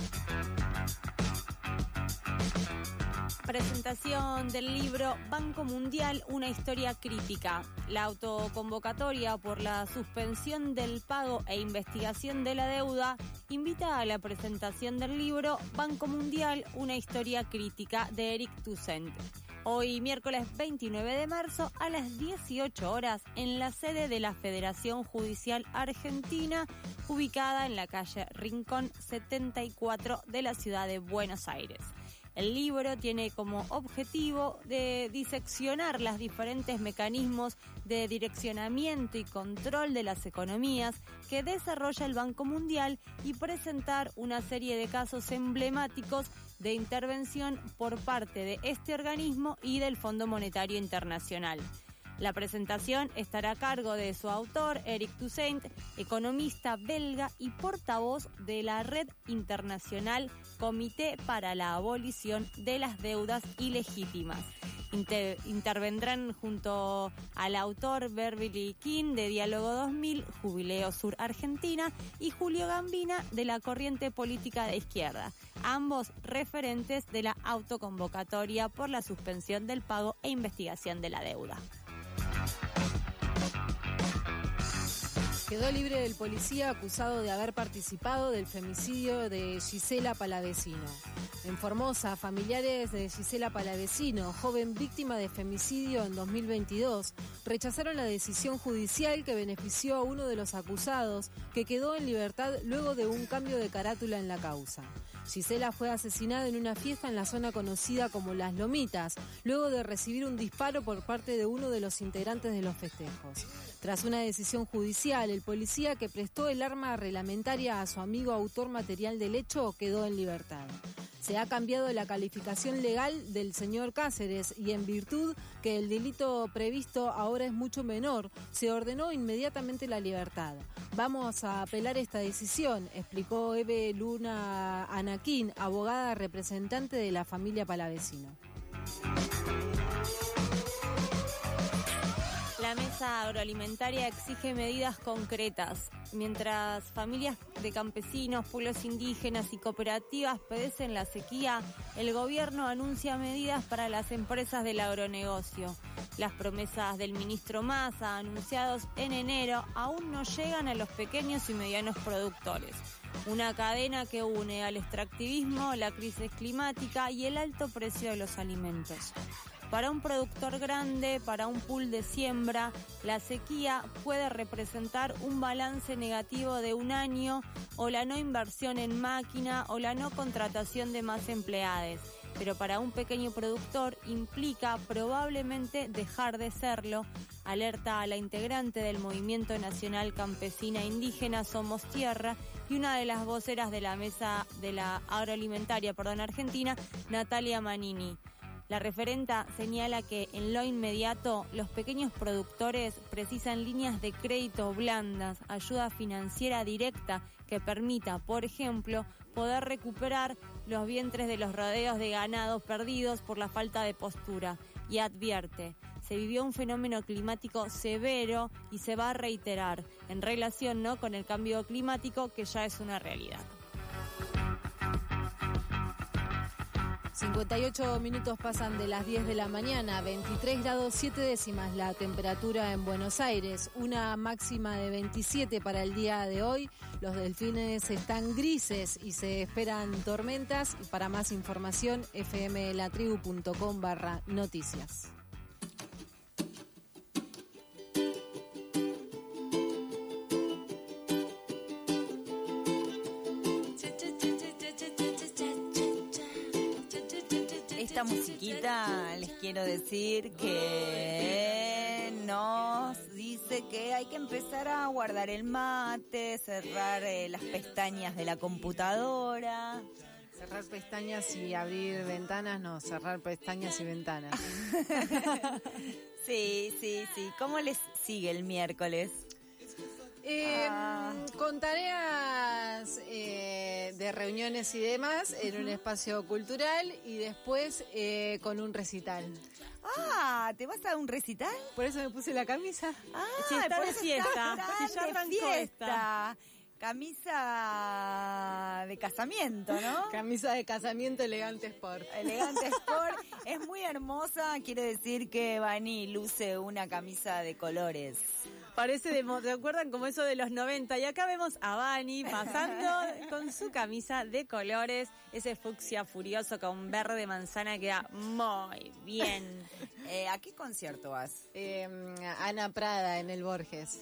Presentación del libro Banco Mundial, una historia crítica. La autoconvocatoria por la suspensión del pago e investigación de la deuda invita a la presentación del libro Banco Mundial, una historia crítica de Eric Toussaint. Hoy, miércoles 29 de marzo, a las 18 horas, en la sede de la Federación Judicial Argentina, ubicada en la calle Rincón 74 de la ciudad de Buenos Aires. El libro tiene como objetivo de diseccionar los diferentes mecanismos de direccionamiento y control de las economías que desarrolla el Banco Mundial y presentar una serie de casos emblemáticos de intervención por parte de este organismo y del Fondo Monetario Internacional. La presentación estará a cargo de su autor, Eric Toussaint, economista belga y portavoz de la Red Internacional Comité para la Abolición de las Deudas Ilegítimas. Intervendrán junto al autor Beverly King de Diálogo 2000, Jubileo Sur Argentina, y Julio Gambina de la Corriente Política de Izquierda, ambos referentes de la autoconvocatoria por la suspensión del pago e investigación de la deuda. Quedó libre el policía acusado de haber participado del femicidio de Gisela Palavecino. En Formosa, familiares de Gisela Palavecino, joven víctima de femicidio en 2022, rechazaron la decisión judicial que benefició a uno de los acusados, que quedó en libertad luego de un cambio de carátula en la causa. Gisela fue asesinada en una fiesta en la zona conocida como Las Lomitas, luego de recibir un disparo por parte de uno de los integrantes de los festejos. Tras una decisión judicial, el policía que prestó el arma reglamentaria a su amigo autor material del hecho quedó en libertad. Se ha cambiado la calificación legal del señor Cáceres y en virtud que el delito previsto ahora es mucho menor, se ordenó inmediatamente la libertad. Vamos a apelar esta decisión, explicó Eve Luna Anaquín, abogada representante de la familia Palavecino. La mesa agroalimentaria exige medidas concretas. Mientras familias de campesinos, pueblos indígenas y cooperativas padecen la sequía, el gobierno anuncia medidas para las empresas del agronegocio. Las promesas del ministro Massa, anunciados en enero, aún no llegan a los pequeños y medianos productores. Una cadena que une al extractivismo, la crisis climática y el alto precio de los alimentos. Para un productor grande, para un pool de siembra, la sequía puede representar un balance negativo de un año o la no inversión en máquina o la no contratación de más empleados. Pero para un pequeño productor implica probablemente dejar de serlo, alerta a la integrante del Movimiento Nacional Campesina Indígena Somos Tierra y una de las voceras de la mesa de la agroalimentaria, Argentina, Natalia Manini. La referenta señala que en lo inmediato los pequeños productores precisan líneas de crédito blandas, ayuda financiera directa que permita, por ejemplo, poder recuperar los vientres de los rodeos de ganado perdidos por la falta de postura. Y advierte, se vivió un fenómeno climático severo y se va a reiterar en relación, ¿no?, con el cambio climático que ya es una realidad. 58 minutos pasan de las 10 de la mañana, 23 grados 7 décimas la temperatura en Buenos Aires, una máxima de 27 para el día de hoy. Los delfines están grises y se esperan tormentas. Y para más información, fmlatribu.com/noticias. Esta musiquita, les quiero decir que nos dice que hay que empezar a guardar el mate, cerrar las pestañas de la computadora. Cerrar pestañas y abrir ventanas, no, cerrar pestañas y ventanas. Sí. ¿Cómo les sigue el miércoles? Con tareas de reuniones y demás en un espacio cultural y después con un recital. ¿Te vas a un recital? Por eso me puse la camisa. Si está de fiesta. Si ya arrancó esta. Camisa de casamiento, ¿no? Camisa de casamiento Elegante Sport. Elegante Sport. Es muy hermosa. Quiere decir que Vani luce una camisa de colores. Parece ¿se acuerdan como eso de los 90? Y acá vemos a Vani pasando con su camisa de colores, ese fucsia furioso con verde manzana queda muy bien. ¿A qué concierto vas? Ana Prada en el Borges.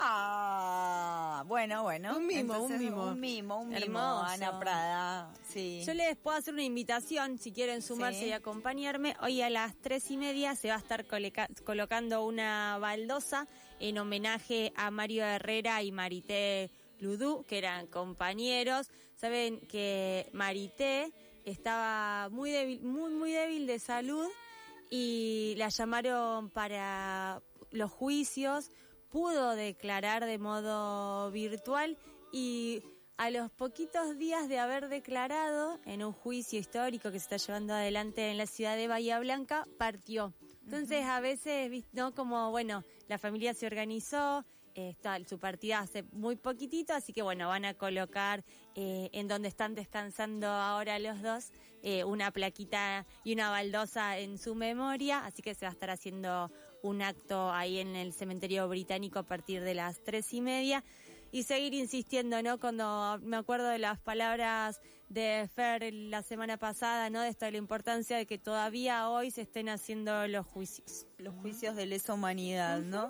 Bueno. Un mimo. Hermoso. Ana Prada, sí. Yo les puedo hacer una invitación, si quieren sumarse y acompañarme. Hoy a las 3:30 se va a estar colocando una baldosa en homenaje a Mario Herrera y Marité Ludú, que eran compañeros. Saben que Marité estaba muy débil de salud y la llamaron para los juicios, pudo declarar de modo virtual y a los poquitos días de haber declarado en un juicio histórico que se está llevando adelante en la ciudad de Bahía Blanca, partió. Entonces a veces, ¿no? Como, bueno, la familia se organizó, su partida hace muy poquitito, así que bueno, van a colocar en donde están descansando ahora los dos, una plaquita y una baldosa en su memoria, así que se va a estar haciendo un acto ahí en el cementerio británico a partir de las 3:30 y seguir insistiendo, ¿no? Cuando me acuerdo de las palabras de Fer la semana pasada, ¿no? De esto de la importancia de que todavía hoy se estén haciendo los juicios. Los juicios de lesa humanidad, ¿no?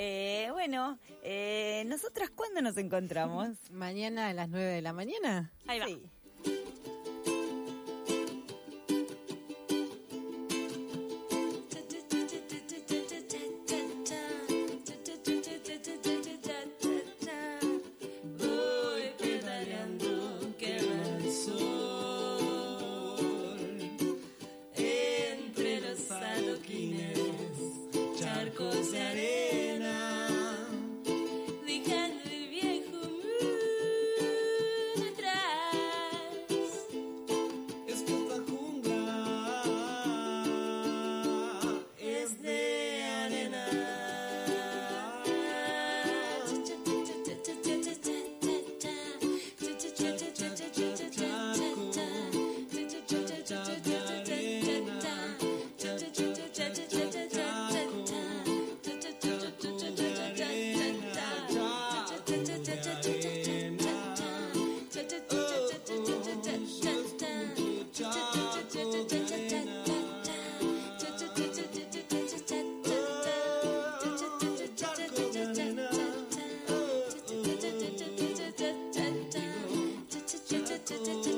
¿Nosotras cuándo nos encontramos? Mañana a las 9 de la mañana. Ahí va. Sí. cha cha cha